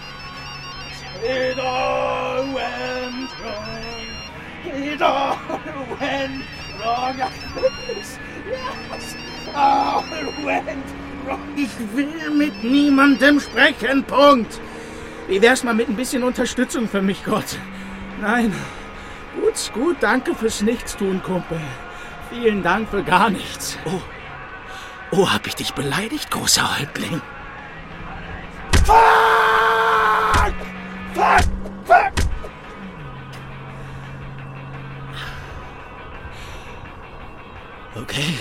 It all went wrong. It all went wrong. Yes, yes. All went wrong. Ich will mit niemandem sprechen, Punkt. Wie wär's mal mit ein bisschen Unterstützung für mich, Gott? Nein. Gut, gut, danke fürs Nichtstun, Kumpel. Vielen Dank für gar nichts. Oh, oh, hab ich dich beleidigt, großer Häuptling? Fuck! Fuck! Fuck! Okay.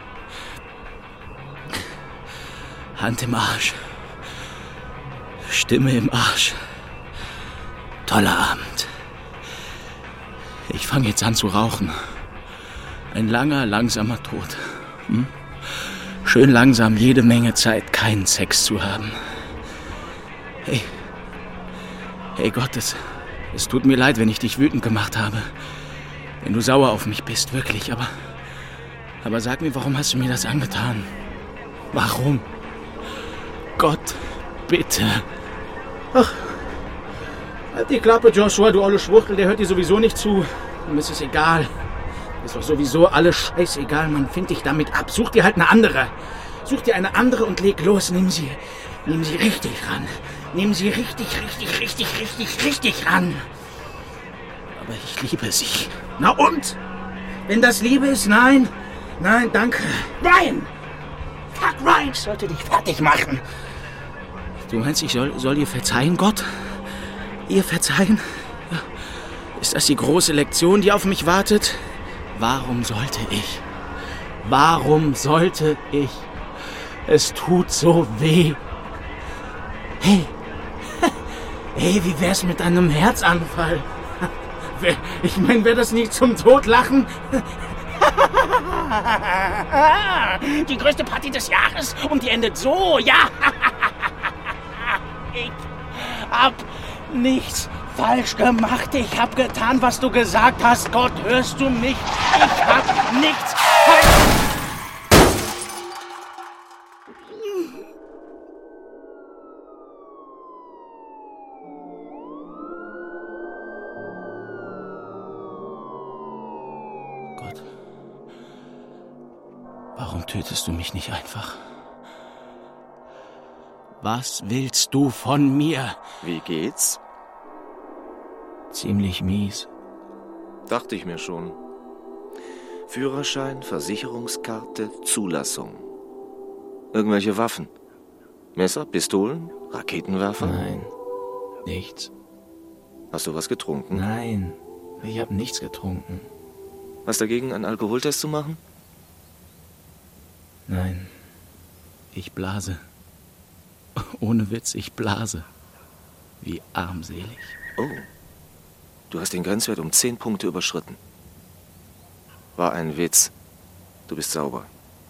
Hand im Arsch. Stimme im Arsch. Toller Abend. Ich fange jetzt an zu rauchen. Ein langer, langsamer Tod. Hm? Schön langsam jede Menge Zeit, keinen Sex zu haben. Hey. Hey Gott, es, es tut mir leid, wenn ich dich wütend gemacht habe. Wenn du sauer auf mich bist, wirklich. Aber, aber sag mir, warum hast du mir das angetan? Warum? Gott, bitte. Ach. Halt die Klappe, Joshua, du olle Schwuchtel, der hört dir sowieso nicht zu. Ihm ist es egal. Ist doch sowieso alles scheißegal, man findet dich damit ab. Such dir halt eine andere. Such dir eine andere und leg los. Nimm sie, nimm sie richtig ran. Nimm sie richtig, richtig, richtig, richtig, richtig ran. Aber ich liebe sie. Na und? Wenn das Liebe ist, nein. Nein, danke. Ryan! Fuck, Ryan, ich sollte dich fertig machen. Du meinst, ich soll, soll ihr verzeihen, Gott? Ihr verzeihen? Ist das die große Lektion, die auf mich wartet? Warum sollte ich? Warum sollte ich? Es tut so weh. Hey, hey, wie wär's mit einem Herzanfall? Ich meine, wäre das nicht zum Totlachen? Die größte Party des Jahres und die endet so, ja? Ich hab nichts falsch gemacht. Ich hab getan, was du gesagt hast. Gott, hörst du mich? Ich hab nichts falsch... Gott, warum tötest du mich nicht einfach? Was willst du von mir? Wie geht's? Ziemlich mies. Dachte ich mir schon. Führerschein, Versicherungskarte, Zulassung. Irgendwelche Waffen? Messer, Pistolen, Raketenwerfer? Nein, nichts. Hast du was getrunken? Nein, ich habe nichts getrunken. Was dagegen, einen Alkoholtest zu machen? Nein, ich blase. Ohne Witz, ich blase. Wie armselig. Oh, du hast den Grenzwert um zehn Punkte überschritten. War ein Witz. Du bist sauber.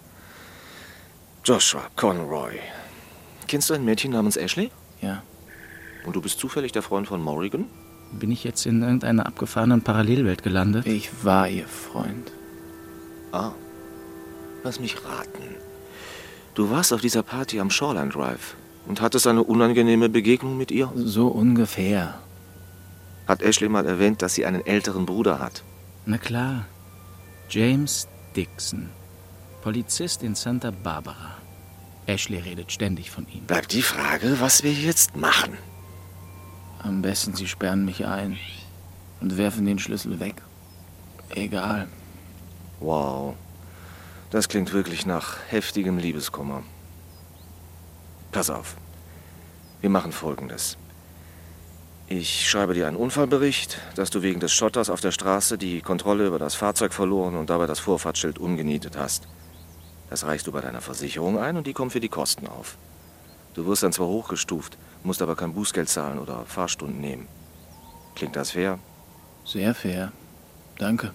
Joshua Conroy. Kennst du ein Mädchen namens Ashley? Ja. Und du bist zufällig der Freund von Morrigan? Bin ich jetzt in irgendeiner abgefahrenen Parallelwelt gelandet? Ich war ihr Freund. Ah, lass mich raten. Du warst auf dieser Party am Shoreline Drive und hattest eine unangenehme Begegnung mit ihr? So ungefähr. Hat Ashley mal erwähnt, dass sie einen älteren Bruder hat? Na klar. James Dixon. Polizist in Santa Barbara. Ashley redet ständig von ihm. Bleibt die Frage, was wir jetzt machen. Am besten, Sie sperren mich ein und werfen den Schlüssel weg. Egal. Wow. Das klingt wirklich nach heftigem Liebeskummer. Pass auf. Wir machen Folgendes. Ich schreibe dir einen Unfallbericht, dass du wegen des Schotters auf der Straße die Kontrolle über das Fahrzeug verloren und dabei das Vorfahrtsschild umgenietet hast. Das reichst du bei deiner Versicherung ein und die kommt für die Kosten auf. Du wirst dann zwar hochgestuft, musst aber kein Bußgeld zahlen oder Fahrstunden nehmen. Klingt das fair? Sehr fair. Danke.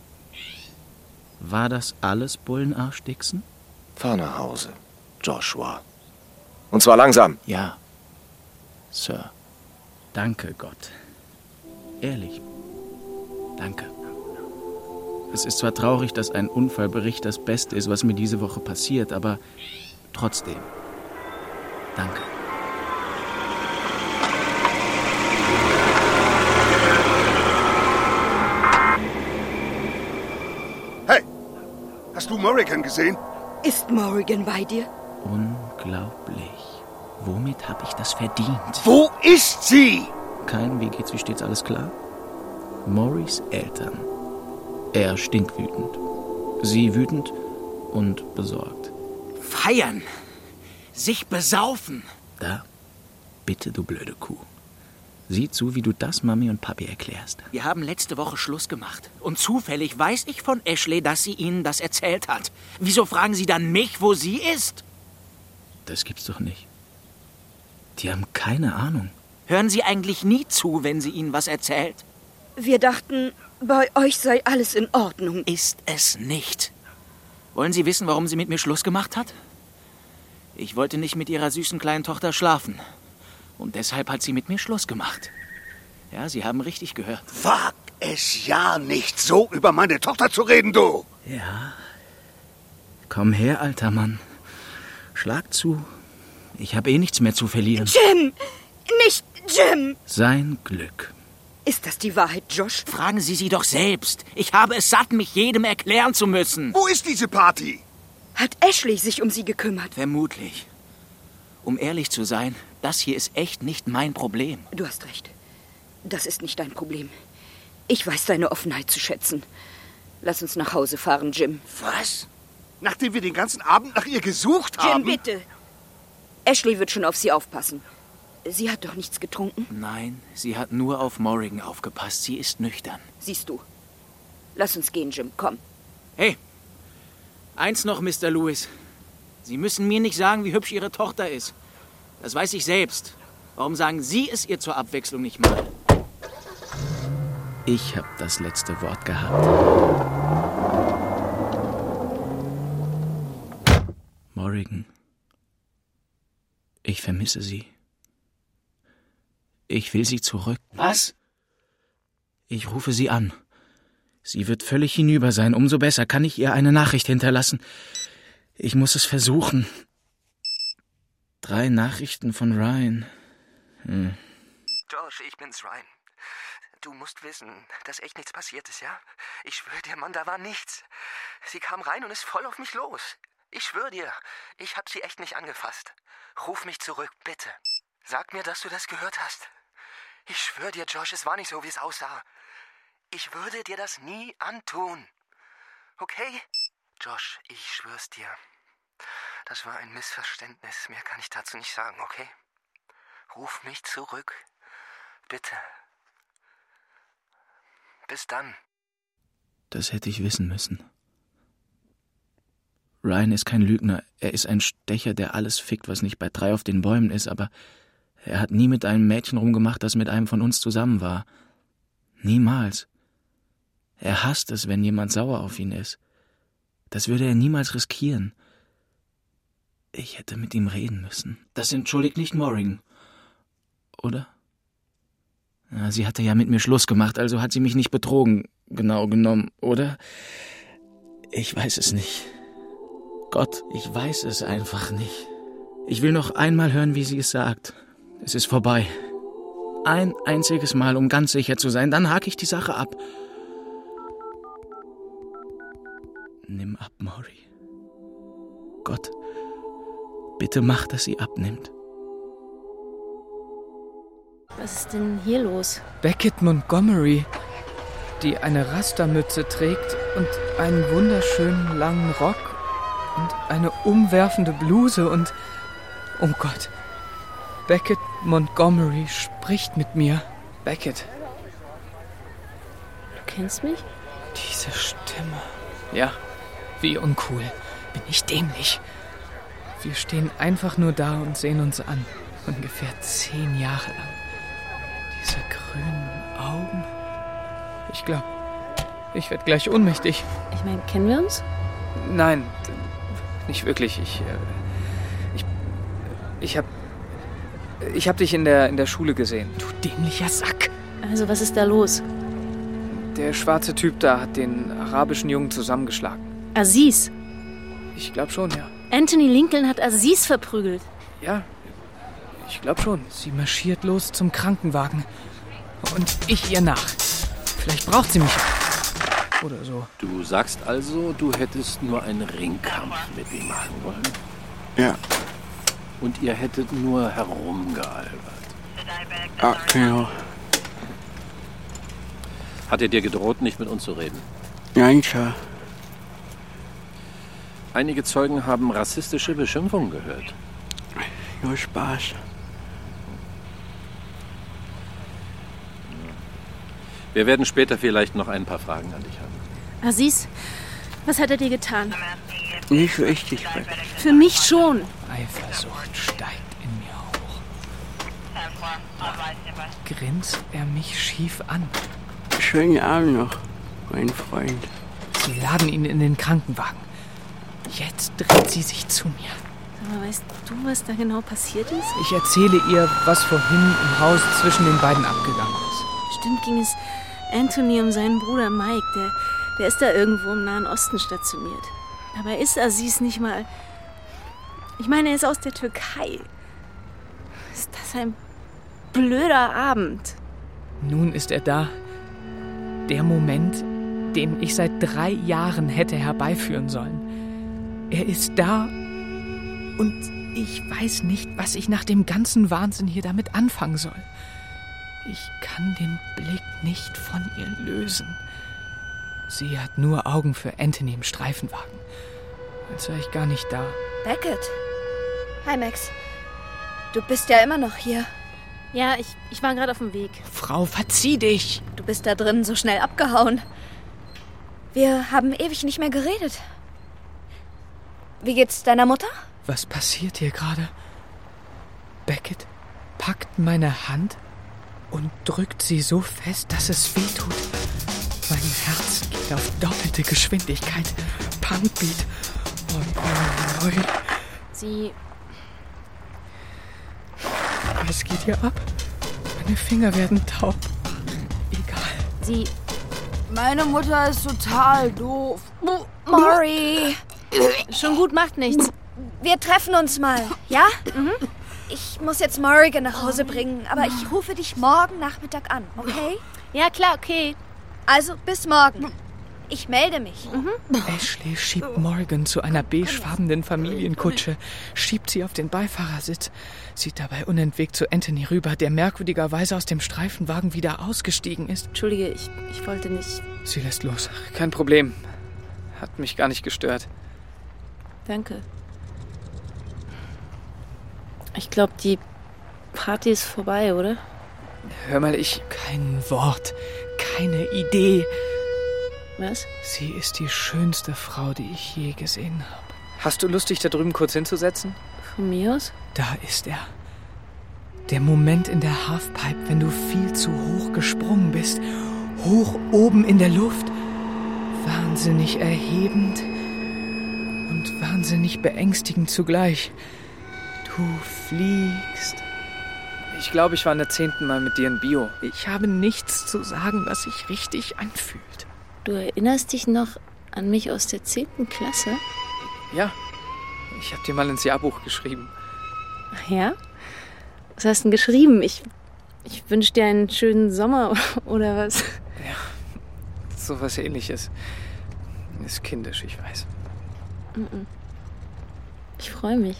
War das alles, Bullenarsch Dixon? Fahr nach Hause, Joshua. Und zwar langsam. Ja, Sir. Danke, Gott. Ehrlich. Danke. Es ist zwar traurig, dass ein Unfallbericht das Beste ist, was mir diese Woche passiert, aber trotzdem. Danke. Hey, hast du Morrigan gesehen? Ist Morrigan bei dir? Unglaublich. Womit habe ich das verdient? Wo ist sie? Kein, wie geht's, wie steht's, alles klar? Morris Eltern. Er stinkwütend. Sie wütend und besorgt. Feiern! Sich besaufen! Da, bitte, du blöde Kuh. Sieh zu, wie du das Mami und Papi erklärst. Wir haben letzte Woche Schluss gemacht. Und zufällig weiß ich von Ashley, dass sie Ihnen das erzählt hat. Wieso fragen Sie dann mich, wo sie ist? Das gibt's doch nicht. Die haben keine Ahnung. Hören Sie eigentlich nie zu, wenn sie Ihnen was erzählt? Wir dachten, bei euch sei alles in Ordnung. Ist es nicht. Wollen Sie wissen, warum sie mit mir Schluss gemacht hat? Ich wollte nicht mit ihrer süßen kleinen Tochter schlafen. Und deshalb hat sie mit mir Schluss gemacht. Ja, Sie haben richtig gehört. Wag es ja nicht, so über meine Tochter zu reden, du! Ja. Komm her, alter Mann. Schlag zu. Ich habe eh nichts mehr zu verlieren. Jim! Nicht Jim! Sein Glück. Ist das die Wahrheit, Josh? Fragen Sie sie doch selbst. Ich habe es satt, mich jedem erklären zu müssen. Wo ist diese Party? Hat Ashley sich um sie gekümmert? Vermutlich. Um ehrlich zu sein, das hier ist echt nicht mein Problem. Du hast recht. Das ist nicht dein Problem. Ich weiß deine Offenheit zu schätzen. Lass uns nach Hause fahren, Jim. Was? Nachdem wir den ganzen Abend nach ihr gesucht haben? Jim, bitte. Ashley wird schon auf sie aufpassen. Sie hat doch nichts getrunken. Nein, sie hat nur auf Morrigan aufgepasst. Sie ist nüchtern. Siehst du. Lass uns gehen, Jim. Komm. Hey, eins noch, Mister Lewis. Sie müssen mir nicht sagen, wie hübsch Ihre Tochter ist. Das weiß ich selbst. Warum sagen Sie es ihr zur Abwechslung nicht mal? Ich habe das letzte Wort gehabt. Morrigan. Ich vermisse Sie. Ich will Sie zurück. Was? Ich rufe Sie an. Sie wird völlig hinüber sein. Umso besser kann ich ihr eine Nachricht hinterlassen. Ich muss es versuchen. Drei Nachrichten von Ryan. Hm. Josh, ich bin's, Ryan. Du musst wissen, dass echt nichts passiert ist, ja? Ich schwöre dir, Mann, da war nichts. Sie kam rein und ist voll auf mich los. Ich schwöre dir, ich hab sie echt nicht angefasst. Ruf mich zurück, bitte. Sag mir, dass du das gehört hast. Ich schwöre dir, Josh, es war nicht so, wie es aussah. Ich würde dir das nie antun. Okay? Josh, ich schwör's dir. Das war ein Missverständnis. Mehr kann ich dazu nicht sagen, okay? Ruf mich zurück. Bitte. Bis dann. Das hätte ich wissen müssen. Ryan ist kein Lügner. Er ist ein Stecher, der alles fickt, was nicht bei drei auf den Bäumen ist, aber er hat nie mit einem Mädchen rumgemacht, das mit einem von uns zusammen war. Niemals. Er hasst es, wenn jemand sauer auf ihn ist. Das würde er niemals riskieren. Ich hätte mit ihm reden müssen. Das entschuldigt nicht Morrigan. Oder? Ja, sie hatte ja mit mir Schluss gemacht, also hat sie mich nicht betrogen, genau genommen, oder? Ich weiß es nicht. Gott, ich weiß es einfach nicht. Ich will noch einmal hören, wie sie es sagt. Es ist vorbei. Ein einziges Mal, um ganz sicher zu sein, dann hake ich die Sache ab. Nimm ab, Maury. Gott, bitte mach, dass sie abnimmt. Was ist denn hier los? Beckett Montgomery, die eine Rastermütze trägt und einen wunderschönen langen Rock und eine umwerfende Bluse und... Oh Gott. Beckett Montgomery spricht mit mir. Beckett. Du kennst mich? Diese Stimme. Ja, wie uncool. Bin ich dämlich. Wir stehen einfach nur da und sehen uns an. Ungefähr zehn Jahre lang. Diese grünen Augen. Ich glaube, ich werde gleich ohnmächtig. Ich meine, kennen wir uns? Nein, nicht wirklich. Ich, ich, ich hab, ich hab dich in der, in der Schule gesehen. Du dämlicher Sack. Also, was ist da los? Der schwarze Typ da hat den arabischen Jungen zusammengeschlagen. Aziz? Ich glaube schon, ja. Anthony Lincoln hat Aziz verprügelt. Ja, ich glaube schon. Sie marschiert los zum Krankenwagen. Und ich ihr nach. Vielleicht braucht sie mich. Oder so. Du sagst also, du hättest nur einen Ringkampf mit ihm machen wollen? Ja. Und ihr hättet nur herumgealbert? Ja, genau. Hat er dir gedroht, nicht mit uns zu reden? Nein, Sir. Einige Zeugen haben rassistische Beschimpfungen gehört. Nur Spaß. Wir werden später vielleicht noch ein paar Fragen an dich haben. Aziz, was hat er dir getan? Nicht richtig, Beckett. Für mich schon. Eifersucht steigt in mir hoch. Grinst er mich schief an. Schönen Abend noch, mein Freund. Sie laden ihn in den Krankenwagen. Jetzt dreht sie sich zu mir. Aber weißt du, was da genau passiert ist? Ich erzähle ihr, was vorhin im Haus zwischen den beiden abgegangen ist. Bestimmt ging es Anthony um seinen Bruder Mike. Der, der ist da irgendwo im Nahen Osten stationiert. Dabei ist Aziz nicht mal... Ich meine, er ist aus der Türkei. Ist das ein blöder Abend? Nun ist er da. Der Moment, den ich seit drei Jahren hätte herbeiführen sollen. Er ist da und ich weiß nicht, was ich nach dem ganzen Wahnsinn hier damit anfangen soll. Ich kann den Blick nicht von ihr lösen. Sie hat nur Augen für Anthony im Streifenwagen. Als sei ich gar nicht da. Beckett. Hi, Max. Du bist ja immer noch hier. Ja, ich, ich war gerade auf dem Weg. Frau, verzieh dich! Du bist da drin so schnell abgehauen. Wir haben ewig nicht mehr geredet. Wie geht's deiner Mutter? Was passiert hier gerade? Beckett packt meine Hand und drückt sie so fest, dass es weh tut. Mein Herz geht auf doppelte Geschwindigkeit. Punkbeat. Oh, oh, oh. Sie... Was geht hier ab? Meine Finger werden taub. Egal. Sie... Meine Mutter ist total doof. Maury! Schon gut, macht nichts. Wir treffen uns mal, ja? Mhm. Ich muss jetzt Morrigan nach Hause bringen, aber ich rufe dich morgen Nachmittag an, okay? Ja, klar, okay. Also, bis morgen. Ich melde mich. Mhm. Ashley schiebt Morgan zu einer beigefarbenen Familienkutsche, schiebt sie auf den Beifahrersitz, sieht dabei unentwegt zu Anthony rüber, der merkwürdigerweise aus dem Streifenwagen wieder ausgestiegen ist. Entschuldige, ich, ich wollte nicht... Sie lässt los. Kein Problem. Hat mich gar nicht gestört. Danke. Ich glaube, die Party ist vorbei, oder? Hör mal, ich... Kein Wort, keine Idee. Was? Sie ist die schönste Frau, die ich je gesehen habe. Hast du Lust, dich da drüben kurz hinzusetzen? Von mir aus? Da ist er. Der Moment in der Halfpipe, wenn du viel zu hoch gesprungen bist. Hoch oben in der Luft. Wahnsinnig erhebend und wahnsinnig beängstigend zugleich. Du fliegst. Ich glaube, ich war in der zehnten Mal mit dir in Bio. Ich habe nichts zu sagen, was sich richtig anfühlt. Du erinnerst dich noch an mich aus der zehnten Klasse? Ja, ich habe dir mal ins Jahrbuch geschrieben. Ach ja? Was hast du denn geschrieben? Ich, ich wünsche dir einen schönen Sommer oder was? Ja, sowas Ähnliches. Ist kindisch, ich weiß. Ich freue mich.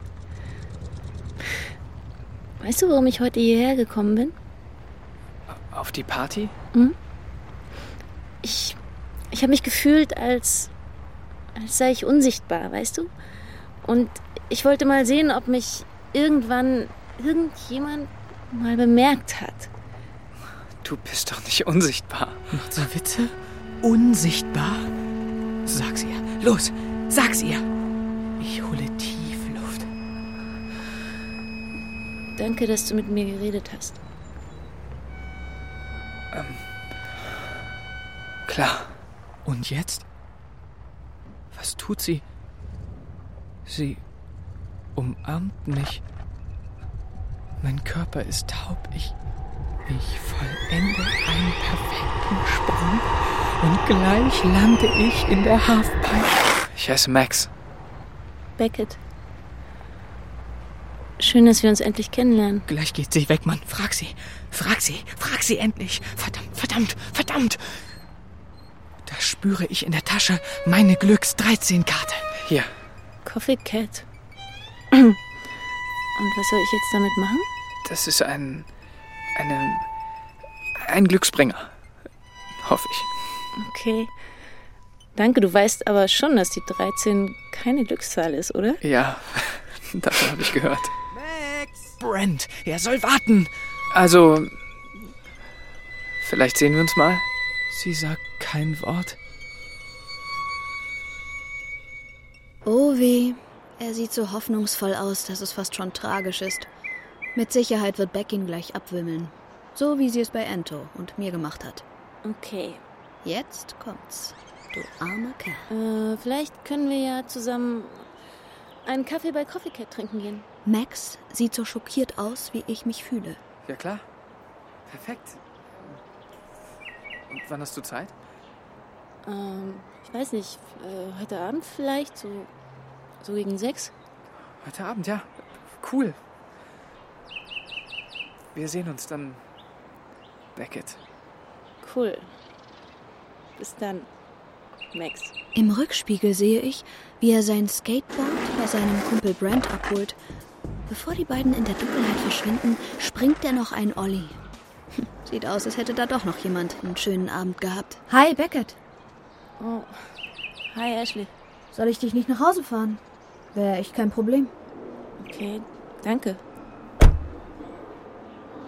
Weißt du, warum ich heute hierher gekommen bin? Auf die Party? Hm? Ich, ich habe mich gefühlt, als, als sei ich unsichtbar, weißt du? Und ich wollte mal sehen, ob mich irgendwann irgendjemand mal bemerkt hat. Du bist doch nicht unsichtbar. Macht sie Witze? Unsichtbar? Sag's ihr. Los, sag's ihr. Ich hole tief Luft. Danke, dass du mit mir geredet hast. Ähm... Klar. Und jetzt? Was tut sie? Sie umarmt mich. Mein Körper ist taub. Ich, ich vollende einen perfekten Sprung und gleich lande ich in der Halfpipe. Ich heiße Max. Beckett. Schön, dass wir uns endlich kennenlernen. Gleich geht sie weg, Mann. Frag sie. Frag sie. Frag sie endlich. Verdammt, verdammt, verdammt. Da spüre ich in der Tasche meine Glücks-dreizehn-Karte. Hier. Coffee Cat. Und was soll ich jetzt damit machen? Das ist ein... eine... ein Glücksbringer. Hoffe ich. Okay. Danke, du weißt aber schon, dass die dreizehn keine Glückszahl ist, oder? Ja, davon habe ich gehört. Max! Brent, er soll warten. Also... vielleicht sehen wir uns mal? Sie sagt kein Wort. Oh weh, er sieht so hoffnungsvoll aus, dass es fast schon tragisch ist. Mit Sicherheit wird Beck ihn gleich abwimmeln. So wie sie es bei Anto und mir gemacht hat. Okay. Jetzt kommt's, du armer Kerl. Äh, vielleicht können wir ja zusammen einen Kaffee bei Coffee Cat trinken gehen. Max sieht so schockiert aus, wie ich mich fühle. Ja klar. Perfekt. Und wann hast du Zeit? Ähm, ich weiß nicht, äh, heute Abend vielleicht, so, so gegen sechs? Heute Abend, ja. Cool. Wir sehen uns dann, Beckett. Cool. Bis dann, Max. Im Rückspiegel sehe ich, wie er sein Skateboard bei seinem Kumpel Brent abholt. Bevor die beiden in der Dunkelheit verschwinden, springt er noch ein Olli. Sieht aus, als hätte da doch noch jemand einen schönen Abend gehabt. Hi, Beckett. Oh, hi, Ashley. Soll ich dich nicht nach Hause fahren? Wäre echt kein Problem. Okay, danke.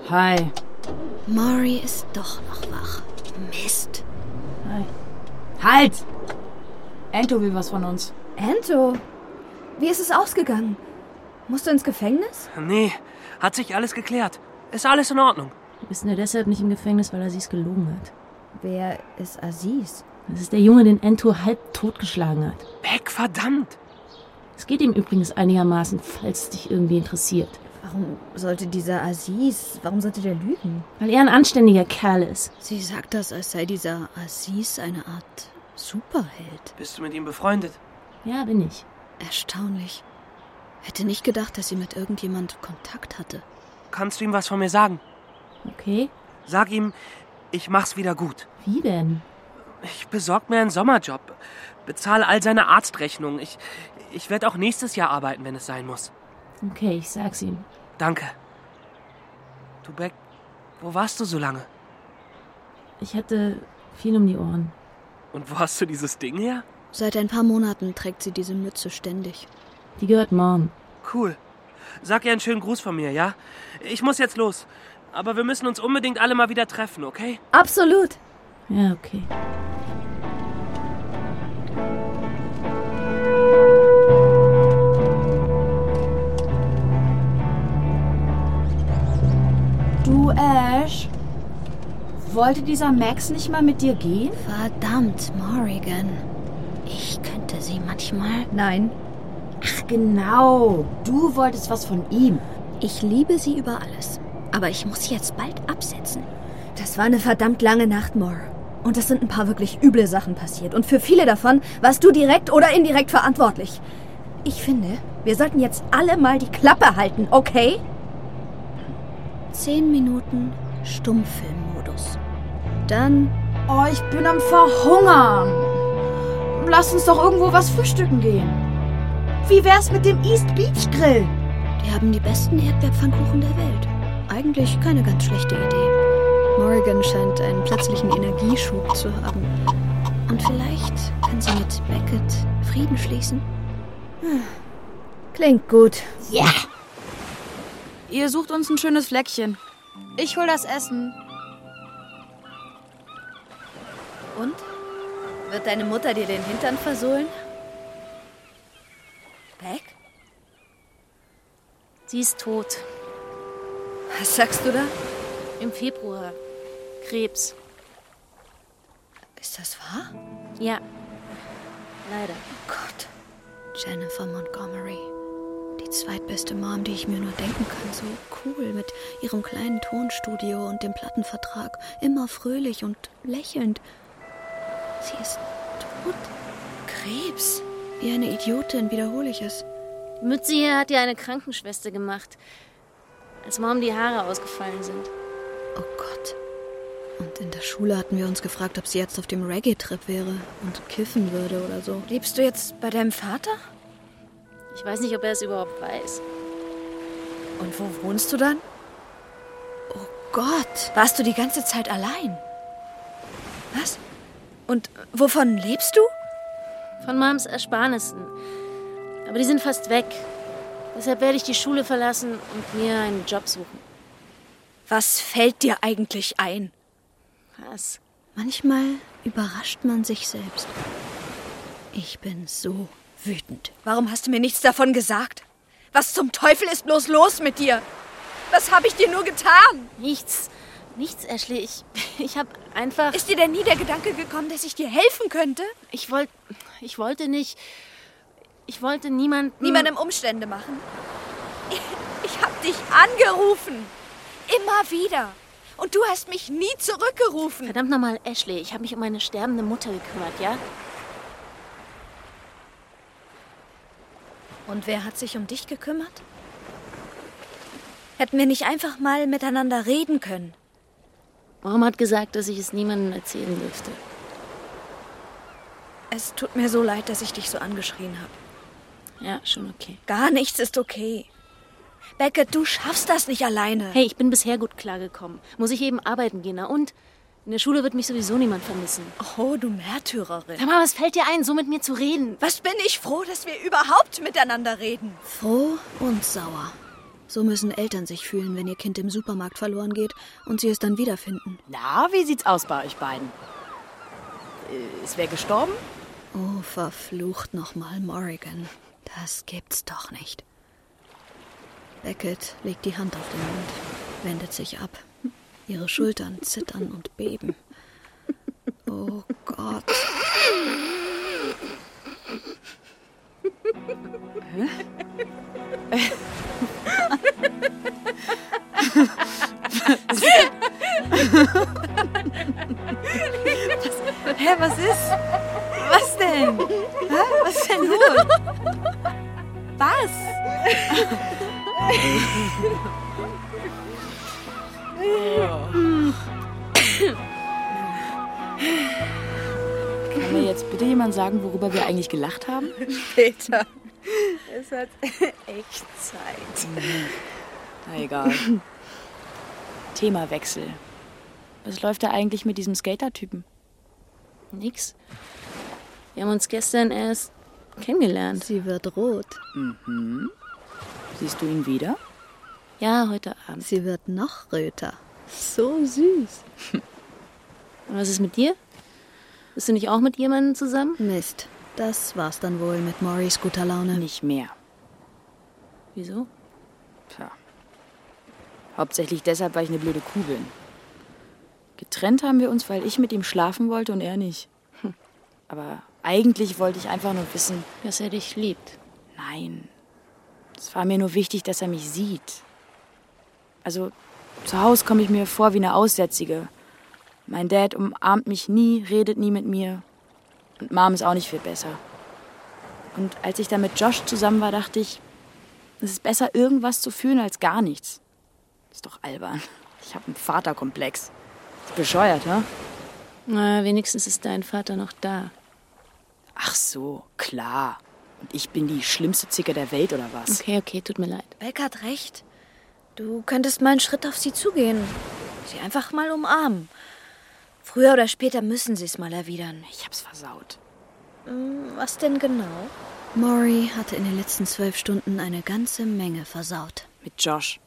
Hi. Maury ist doch noch wach. Mist. Hi. Halt! Anto will was von uns. Anto? Wie ist es ausgegangen? Musst du ins Gefängnis? Nee, hat sich alles geklärt. Ist alles in Ordnung. Du bist nur deshalb nicht im Gefängnis, weil Aziz gelogen hat. Wer ist Aziz? Das ist der Junge, den Anto halb totgeschlagen hat. Beck, verdammt! Es geht ihm übrigens einigermaßen, falls es dich irgendwie interessiert. Warum sollte dieser Aziz, warum sollte der lügen? Weil er ein anständiger Kerl ist. Sie sagt das, als sei dieser Aziz eine Art Superheld. Bist du mit ihm befreundet? Ja, bin ich. Erstaunlich. Hätte nicht gedacht, dass sie mit irgendjemand Kontakt hatte. Kannst du ihm was von mir sagen? Okay. Sag ihm, ich mach's wieder gut. Wie denn? Ich besorg mir einen Sommerjob. Bezahle all seine Arztrechnungen. Ich, ich werde auch nächstes Jahr arbeiten, wenn es sein muss. Okay, ich sag's ihm. Danke. Du, Beck, wo warst du so lange? Ich hatte viel um die Ohren. Und wo hast du dieses Ding her? Seit ein paar Monaten trägt sie diese Mütze ständig. Die gehört Mom. Cool. Sag ihr einen schönen Gruß von mir, ja? Ich muss jetzt los. Aber wir müssen uns unbedingt alle mal wieder treffen, okay? Absolut. Ja, okay. Du, Ash, wollte dieser Max nicht mal mit dir gehen? Verdammt, Morrigan. Ich könnte sie manchmal... Nein. Ach genau, du wolltest was von ihm. Ich liebe sie über alles. Aber ich muss sie jetzt bald absetzen. Das war eine verdammt lange Nacht, Moore. Und es sind ein paar wirklich üble Sachen passiert. Und für viele davon warst du direkt oder indirekt verantwortlich. Ich finde, wir sollten jetzt alle mal die Klappe halten, okay? Zehn Minuten Stummfilmmodus. Dann... Oh, ich bin am Verhungern. Lass uns doch irgendwo was frühstücken gehen. Wie wär's mit dem East Beach Grill? Die haben die besten Erdbeerpfannkuchen der Welt. Eigentlich keine ganz schlechte Idee. Morrigan scheint einen plötzlichen Energieschub zu haben. Und vielleicht kann sie mit Beckett Frieden schließen. Klingt gut. Ja! Yeah. Ihr sucht uns ein schönes Fleckchen. Ich hol das Essen. Und? Wird deine Mutter dir den Hintern versohlen? Beck? Sie ist tot. Was sagst du da? Im Februar. Krebs. Ist das wahr? Ja. Leider. Oh Gott. Jennifer Montgomery. Die zweitbeste Mom, die ich mir nur denken kann. So cool mit ihrem kleinen Tonstudio und dem Plattenvertrag. Immer fröhlich und lächelnd. Sie ist tot. Krebs. Wie eine Idiotin wiederhole ich es. Die Mütze hier hat ja eine Krankenschwester gemacht, als Mom die Haare ausgefallen sind. Oh Gott. Und in der Schule hatten wir uns gefragt, ob sie jetzt auf dem Reggae-Trip wäre und kiffen würde oder so. Lebst du jetzt bei deinem Vater? Ich weiß nicht, ob er es überhaupt weiß. Und wo wohnst du dann? Oh Gott. Warst du die ganze Zeit allein? Was? Und wovon lebst du? Von Moms Ersparnissen. Aber die sind fast weg. Deshalb werde ich die Schule verlassen und mir einen Job suchen. Was fällt dir eigentlich ein? Was? Manchmal überrascht man sich selbst. Ich bin so wütend. Warum hast du mir nichts davon gesagt? Was zum Teufel ist bloß los mit dir? Was habe ich dir nur getan? Nichts. Nichts, Ashley. Ich, ich habe einfach... Ist dir denn nie der Gedanke gekommen, dass ich dir helfen könnte? Ich wollte... Ich wollte nicht... Ich wollte niemanden... Niemandem Umstände machen? Ich, ich habe dich angerufen. Immer wieder. Und du hast mich nie zurückgerufen. Verdammt nochmal, Ashley. Ich habe mich um meine sterbende Mutter gekümmert, ja? Und wer hat sich um dich gekümmert? Hätten wir nicht einfach mal miteinander reden können? Mom hat gesagt, dass ich es niemandem erzählen dürfte. Es tut mir so leid, dass ich dich so angeschrien habe. Ja, schon okay. Gar nichts ist okay. Beckett, du schaffst das nicht alleine. Hey, ich bin bisher gut klargekommen. Muss ich eben arbeiten gehen, na und? In der Schule wird mich sowieso niemand vermissen. Oh, du Märtyrerin. Sag mal, was fällt dir ein, so mit mir zu reden? Was bin ich froh, dass wir überhaupt miteinander reden. Froh und sauer. So müssen Eltern sich fühlen, wenn ihr Kind im Supermarkt verloren geht und sie es dann wiederfinden. Na, wie sieht's aus bei euch beiden? Ist wer gestorben? Oh, verflucht nochmal, Morrigan. Das gibt's doch nicht. Beckett legt die Hand auf den Mund, wendet sich ab. Ihre Schultern zittern und beben. Oh Gott. Hä? was, hä, was ist? Was denn? Hä? Was ist denn los? Was? Kann mir jetzt bitte jemand sagen, worüber wir eigentlich gelacht haben? Peter, es hat echt Zeit. Na egal. Themawechsel. Was läuft da eigentlich mit diesem Skater-Typen? Nix. Wir haben uns gestern erst kennengelernt. Sie wird rot. Mhm. Siehst du ihn wieder? Ja, heute Abend. Sie wird noch röter. So süß. Und was ist mit dir? Bist du nicht auch mit jemandem zusammen? Mist. Das war's dann wohl mit Morris guter Laune. Nicht mehr. Wieso? Tja. Hauptsächlich deshalb, weil ich eine blöde Kuh bin. Getrennt haben wir uns, weil ich mit ihm schlafen wollte und er nicht. Hm. Aber eigentlich wollte ich einfach nur wissen, dass er dich liebt. Nein. Es war mir nur wichtig, dass er mich sieht. Also, zu Hause komme ich mir vor wie eine Aussätzige. Mein Dad umarmt mich nie, redet nie mit mir. Und Mom ist auch nicht viel besser. Und als ich dann mit Josh zusammen war, dachte ich, es ist besser, irgendwas zu fühlen, als gar nichts. Das ist doch albern. Ich habe einen Vaterkomplex. Ist bescheuert, ne? Na, wenigstens ist dein Vater noch da. Ach so, klar. Und ich bin die schlimmste Zicke der Welt, oder was? Okay, okay, tut mir leid. Beck hat recht. Du könntest mal einen Schritt auf sie zugehen. Sie einfach mal umarmen. Früher oder später müssen sie es mal erwidern. Ich hab's versaut. Was denn genau? Maury hatte in den letzten zwölf Stunden eine ganze Menge versaut. Mit Josh.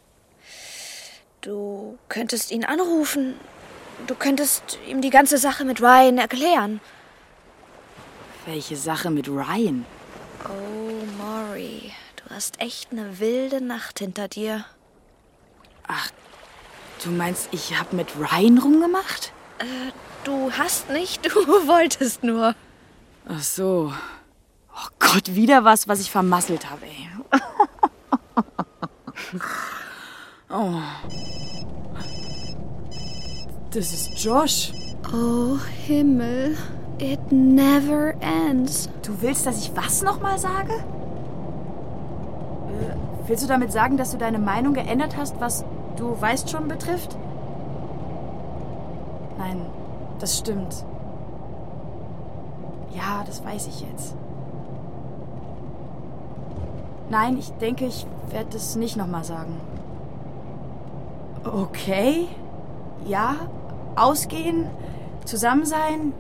Du könntest ihn anrufen. Du könntest ihm die ganze Sache mit Ryan erklären. Welche Sache mit Ryan? Oh, Maury, du hast echt eine wilde Nacht hinter dir. Ach, du meinst, ich hab mit Ryan rumgemacht? Äh, du hast nicht, du wolltest nur. Ach so. Oh Gott, wieder was, was ich vermasselt habe, ey. Oh. Das ist Josh. Oh, Himmel. It never ends. Du willst, dass ich was nochmal sage? Äh, willst du damit sagen, dass du deine Meinung geändert hast, was du weißt schon betrifft? Nein, das stimmt. Ja, das weiß ich jetzt. Nein, ich denke, ich werde das nicht nochmal sagen. Okay. Ja, ausgehen, zusammen sein.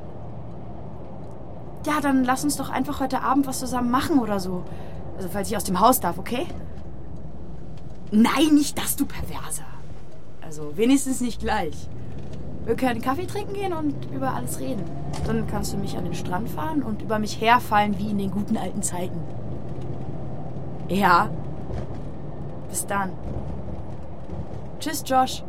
Ja, dann lass uns doch einfach heute Abend was zusammen machen oder so. Also, falls ich aus dem Haus darf, okay? Nein, nicht das, du Perverser. Also, wenigstens nicht gleich. Wir können Kaffee trinken gehen und über alles reden. Dann kannst du mich an den Strand fahren und über mich herfallen wie in den guten alten Zeiten. Ja. Bis dann. Tschüss, Josh.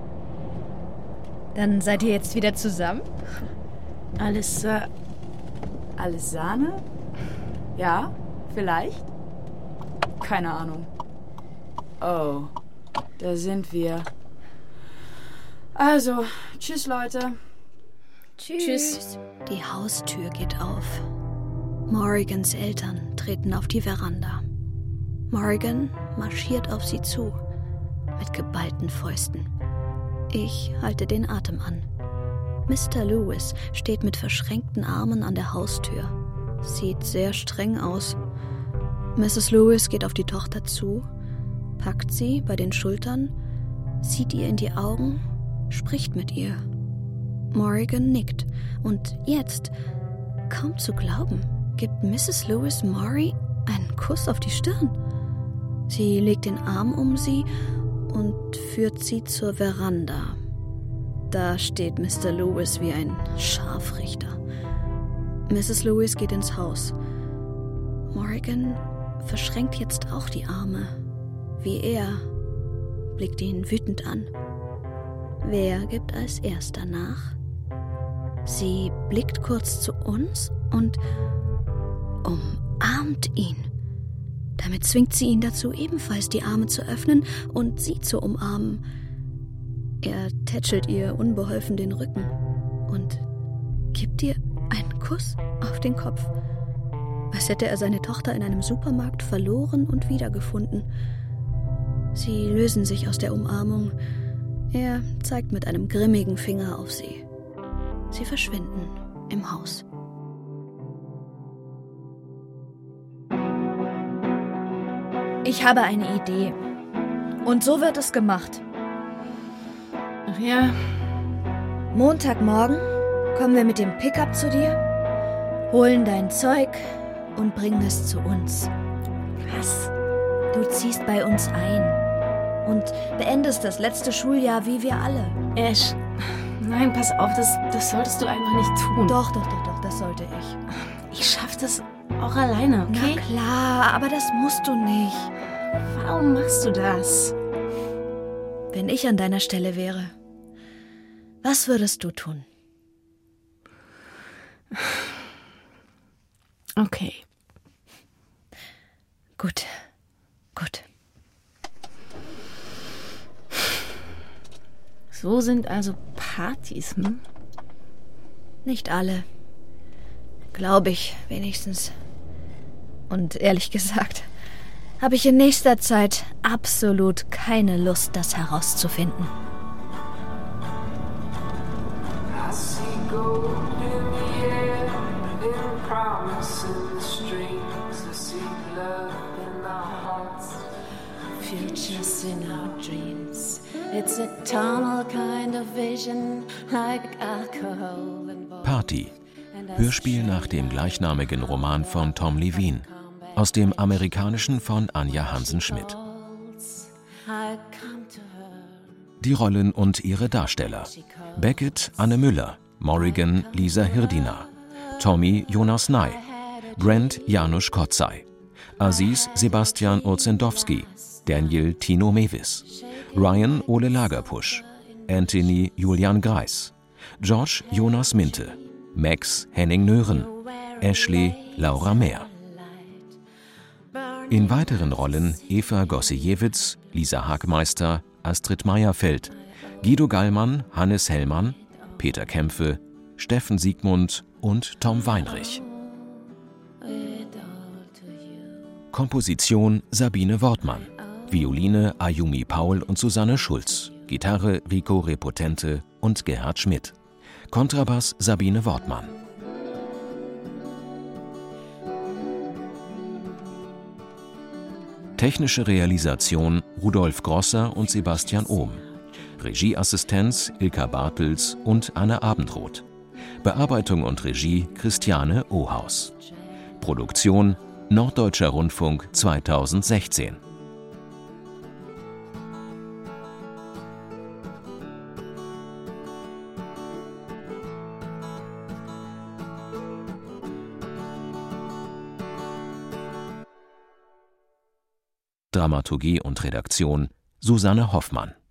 Dann seid ihr jetzt wieder zusammen? Alles, äh, alles Sahne? Ja, vielleicht. Keine Ahnung. Oh, da sind wir. Also, tschüss, Leute. Tschüss. Tschüss. Die Haustür geht auf. Morrigans Eltern treten auf die Veranda. Morrigan marschiert auf sie zu, mit geballten Fäusten. Ich halte den Atem an. Mister Lewis steht mit verschränkten Armen an der Haustür. Sieht sehr streng aus. Misses Lewis geht auf die Tochter zu, packt sie bei den Schultern, sieht ihr in die Augen, spricht mit ihr. Morrigan nickt und jetzt, kaum zu glauben, gibt Misses Lewis Maury einen Kuss auf die Stirn. Sie legt den Arm um sie und führt sie zur Veranda. Da steht Mister Lewis wie ein Scharfrichter. Misses Lewis geht ins Haus. Morrigan verschränkt jetzt auch die Arme. Wie er, blickt ihn wütend an. Wer gibt als erster nach? Sie blickt kurz zu uns und umarmt ihn. Damit zwingt sie ihn dazu, ebenfalls die Arme zu öffnen und sie zu umarmen. Er tätschelt ihr unbeholfen den Rücken und gibt ihr einen Kuss auf den Kopf. Als hätte er seine Tochter in einem Supermarkt verloren und wiedergefunden. Sie lösen sich aus der Umarmung. Er zeigt mit einem grimmigen Finger auf sie. Sie verschwinden im Haus. Ich habe eine Idee. Und so wird es gemacht. Ach ja. Montagmorgen kommen wir mit dem Pickup zu dir, holen dein Zeug und bringen es zu uns. Was? Du ziehst bei uns ein und beendest das letzte Schuljahr wie wir alle. Ash, nein, pass auf, das, das solltest du einfach nicht tun. Doch, doch, doch, doch, das sollte ich. Ich schaff das auch alleine, okay? Na klar, aber das musst du nicht. Warum machst du das? Wenn ich an deiner Stelle wäre, was würdest du tun? Okay. Gut, gut. So sind also Partys, hm? Nicht alle. Glaube ich, wenigstens. Und ehrlich gesagt, habe ich in nächster Zeit absolut keine Lust, das herauszufinden. Futures in our dreams. It's a tunnel kind of vision, like alcohol and Party. Hörspiel nach dem gleichnamigen Roman von Tom Levine, aus dem amerikanischen von Anja Hansen-Schmidt. Die Rollen und ihre Darsteller: Beckett Anne Müller, Morrigan Lisa Hirdina, Tommy Jonas Ney, Brent Janusz Kotzai, Aziz Sebastian Orzendowski, Daniel Tino Mewis, Ryan Ole Lagerpusch, Anthony Julian Greis, George Jonas Minte, Max Henning Nören, Ashley Laura Mehr. In weiteren Rollen Eva Gossejewitz, Lisa Hagmeister, Astrid Meyerfeld, Guido Gallmann, Hannes Hellmann, Peter Kämpfe, Steffen Siegmund und Tom Weinrich. Komposition Sabine Wortmann, Violine Ayumi Paul und Susanne Schulz, Gitarre Rico Repotente und Gerhard Schmidt, Kontrabass Sabine Wortmann. Technische Realisation Rudolf Grosser und Sebastian Ohm. Regieassistenz Ilka Bartels und Anne Abendroth. Bearbeitung und Regie Christiane Ohaus. Produktion Norddeutscher Rundfunk zweitausendsechzehn. Dramaturgie und Redaktion Susanne Hoffmann.